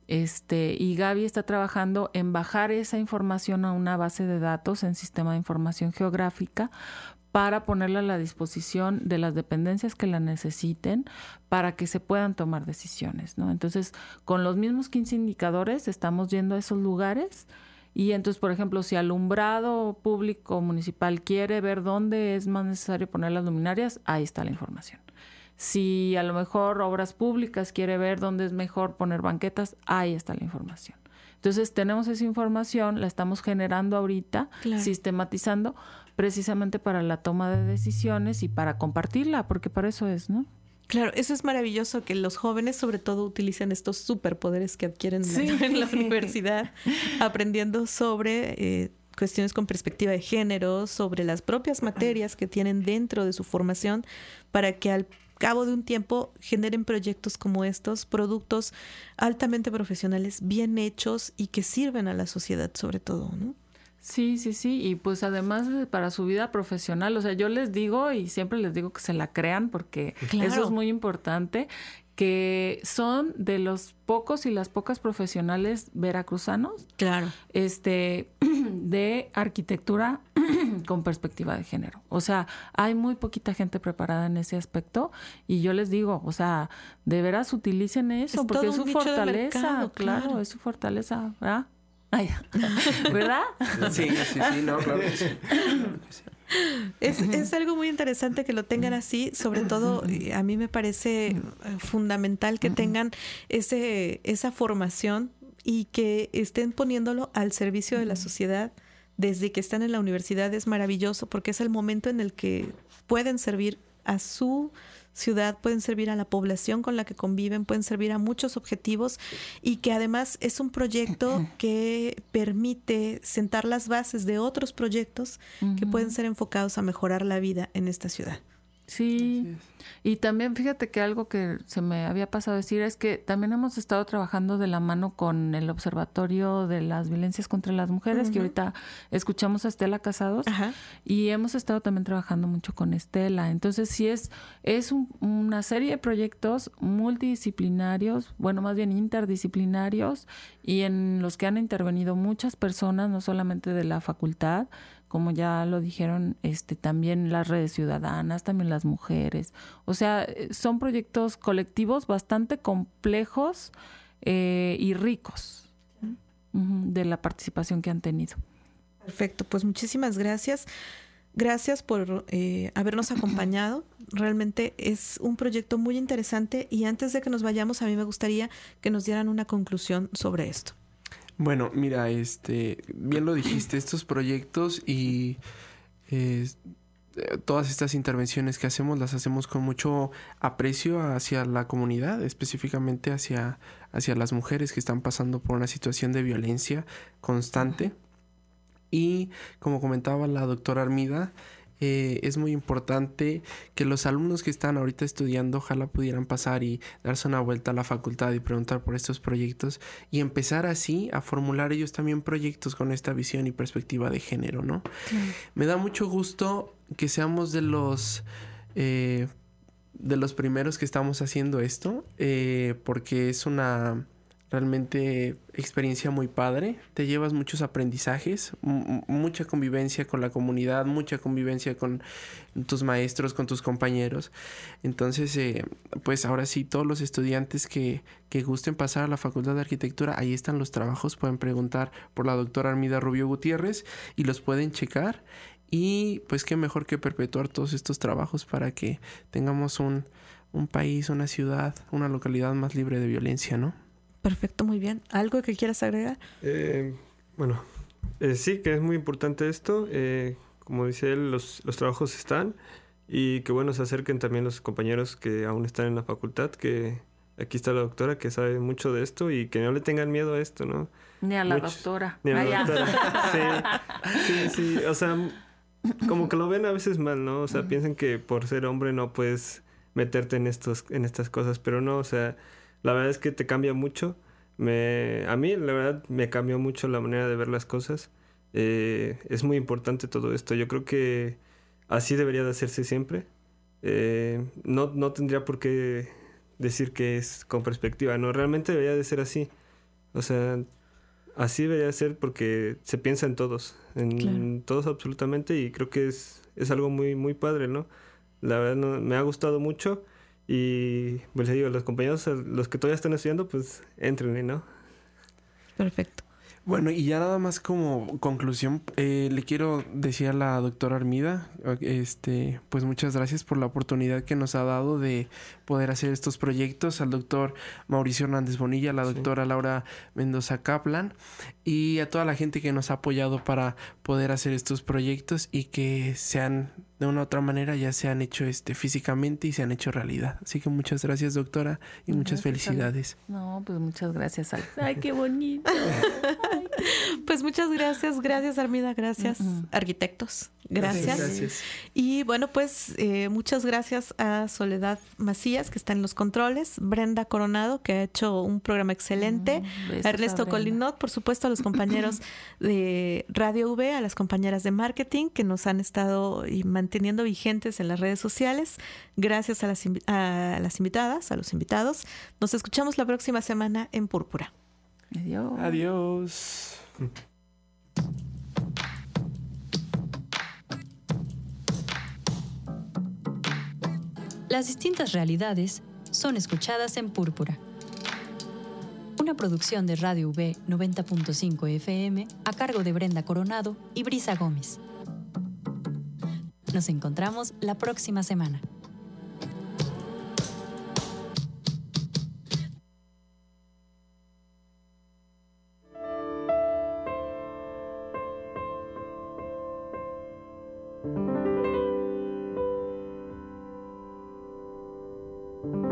Este, y Gaby está trabajando en bajar esa información a una base de datos en Sistema de Información Geográfica para ponerla a la disposición de las dependencias que la necesiten para que se puedan tomar decisiones, ¿no? Entonces, con los mismos quince indicadores estamos yendo a esos lugares y entonces, por ejemplo, si alumbrado público municipal quiere ver dónde es más necesario poner las luminarias, ahí está la información. Si a lo mejor Obras Públicas quiere ver dónde es mejor poner banquetas, ahí está la información. Entonces, tenemos esa información, la estamos generando ahorita, claro. sistematizando, precisamente para la toma de decisiones y para compartirla, porque para eso es, ¿no? Claro, eso es maravilloso, que los jóvenes sobre todo utilicen estos superpoderes que adquieren sí. en, la, en la universidad, aprendiendo sobre eh, cuestiones con perspectiva de género, sobre las propias materias que tienen dentro de su formación, para que al cabo de un tiempo generen proyectos como estos, productos altamente profesionales, bien hechos y que sirven a la sociedad sobre todo, ¿no? Sí, sí, sí, y pues además para su vida profesional, o sea, yo les digo y siempre les digo que se la crean porque claro. eso es muy importante, que son de los pocos y las pocas profesionales veracruzanos, claro, este, de arquitectura con perspectiva de género. O sea, hay muy poquita gente preparada en ese aspecto y yo les digo, o sea, de veras utilicen eso es porque todo es su un fortaleza, mercado, claro, claro, es su fortaleza, ¿verdad? Ay, ¿verdad? Sí, sí, sí, no, claro que sí. Es, es algo muy interesante que lo tengan así, sobre todo a mí me parece fundamental que tengan ese esa formación y que estén poniéndolo al servicio de la sociedad desde que están en la universidad. Es maravilloso porque es el momento en el que pueden servir a su ciudad, pueden servir a la población con la que conviven, pueden servir a muchos objetivos y que además es un proyecto que permite sentar las bases de otros proyectos uh-huh. que pueden ser enfocados a mejorar la vida en esta ciudad. Sí, y también fíjate que algo que se me había pasado a decir es que también hemos estado trabajando de la mano con el Observatorio de las Violencias contra las Mujeres, uh-huh. que ahorita escuchamos a Estela Casados, Ajá. y hemos estado también trabajando mucho con Estela. Entonces sí es, es un, una serie de proyectos multidisciplinarios, bueno, más bien interdisciplinarios, y en los que han intervenido muchas personas, no solamente de la facultad, como ya lo dijeron, este, también las redes ciudadanas, también las mujeres. O sea, son proyectos colectivos bastante complejos eh, y ricos uh-huh, de la participación que han tenido. Perfecto, pues muchísimas gracias. Gracias por eh, habernos acompañado. Realmente es un proyecto muy interesante y antes de que nos vayamos, a mí me gustaría que nos dieran una conclusión sobre esto. Bueno, mira, este, bien lo dijiste, estos proyectos y eh, todas estas intervenciones que hacemos las hacemos con mucho aprecio hacia la comunidad, específicamente hacia, hacia las mujeres que están pasando por una situación de violencia constante. Uh-huh. Y como comentaba la doctora Armida, Eh, es muy importante que los alumnos que están ahorita estudiando ojalá pudieran pasar y darse una vuelta a la facultad y preguntar por estos proyectos y empezar así a formular ellos también proyectos con esta visión y perspectiva de género, ¿no? Sí. Me da mucho gusto que seamos de los eh, de los primeros que estamos haciendo esto eh, porque es una realmente experiencia muy padre, te llevas muchos aprendizajes, m- mucha convivencia con la comunidad, mucha convivencia con tus maestros, con tus compañeros. Entonces, eh, pues ahora sí, todos los estudiantes que, que gusten pasar a la Facultad de Arquitectura, ahí están los trabajos, pueden preguntar por la doctora Armida Rubio Gutiérrez y los pueden checar. Y pues qué mejor que perpetuar todos estos trabajos para que tengamos un, un país, una ciudad, una localidad más libre de violencia, ¿no? Perfecto, muy bien. ¿Algo que quieras agregar? Eh, bueno, eh, sí, que es muy importante esto. Eh, como dice él, los, los trabajos están y que bueno, se acerquen también los compañeros que aún están en la facultad, que aquí está la doctora que sabe mucho de esto y que no le tengan miedo a esto, ¿no? Ni a la Mucho, doctora. Ni a la Allá. doctora. Sí, sí, sí. O sea, como que lo ven a veces mal, ¿no? O sea, piensan que por ser hombre no puedes meterte en estos, en estas cosas, pero no, o sea, la verdad es que te cambia mucho. Me, a mí, la verdad, me cambió mucho la manera de ver las cosas. Eh, es muy importante todo esto. Yo creo que así debería de hacerse siempre. Eh, no, no tendría por qué decir que es con perspectiva, no, realmente debería de ser así. O sea, así debería de ser porque se piensa en todos, en claro. todos absolutamente, y creo que es, es algo muy, muy padre, ¿no? La verdad no, me ha gustado mucho y pues le digo a los compañeros, a los que todavía están estudiando, pues entren, ¿no? Perfecto. Bueno, y ya nada más como conclusión, eh, le quiero decir a la doctora Armida, este, pues muchas gracias por la oportunidad que nos ha dado de poder hacer estos proyectos, al doctor Mauricio Hernández Bonilla, a la doctora sí. Laura Mendoza Kaplan y a toda la gente que nos ha apoyado para poder hacer estos proyectos y que sean, de una u otra manera, ya se han hecho este físicamente y se han hecho realidad. Así que muchas gracias, doctora, y muchas gracias, felicidades. No, pues muchas gracias, Alex. Ay, qué bonito. Pues muchas gracias, gracias Armida, gracias uh-huh. arquitectos, gracias. gracias. Y bueno, pues eh, muchas gracias a Soledad Macías, que está en los controles, Brenda Coronado, que ha hecho un programa excelente, uh-huh. a Ernesto a Colinot, por supuesto a los compañeros de Radio V, a las compañeras de marketing que nos han estado y manteniendo vigentes en las redes sociales. Gracias a las, invi- a las invitadas, a los invitados. Nos escuchamos la próxima semana en Púrpura. Adiós. Adiós. Las distintas realidades son escuchadas en Púrpura. Una producción de Radio V noventa punto cinco F M a cargo de Brenda Coronado y Brisa Gómez. Nos encontramos la próxima semana. Thank you.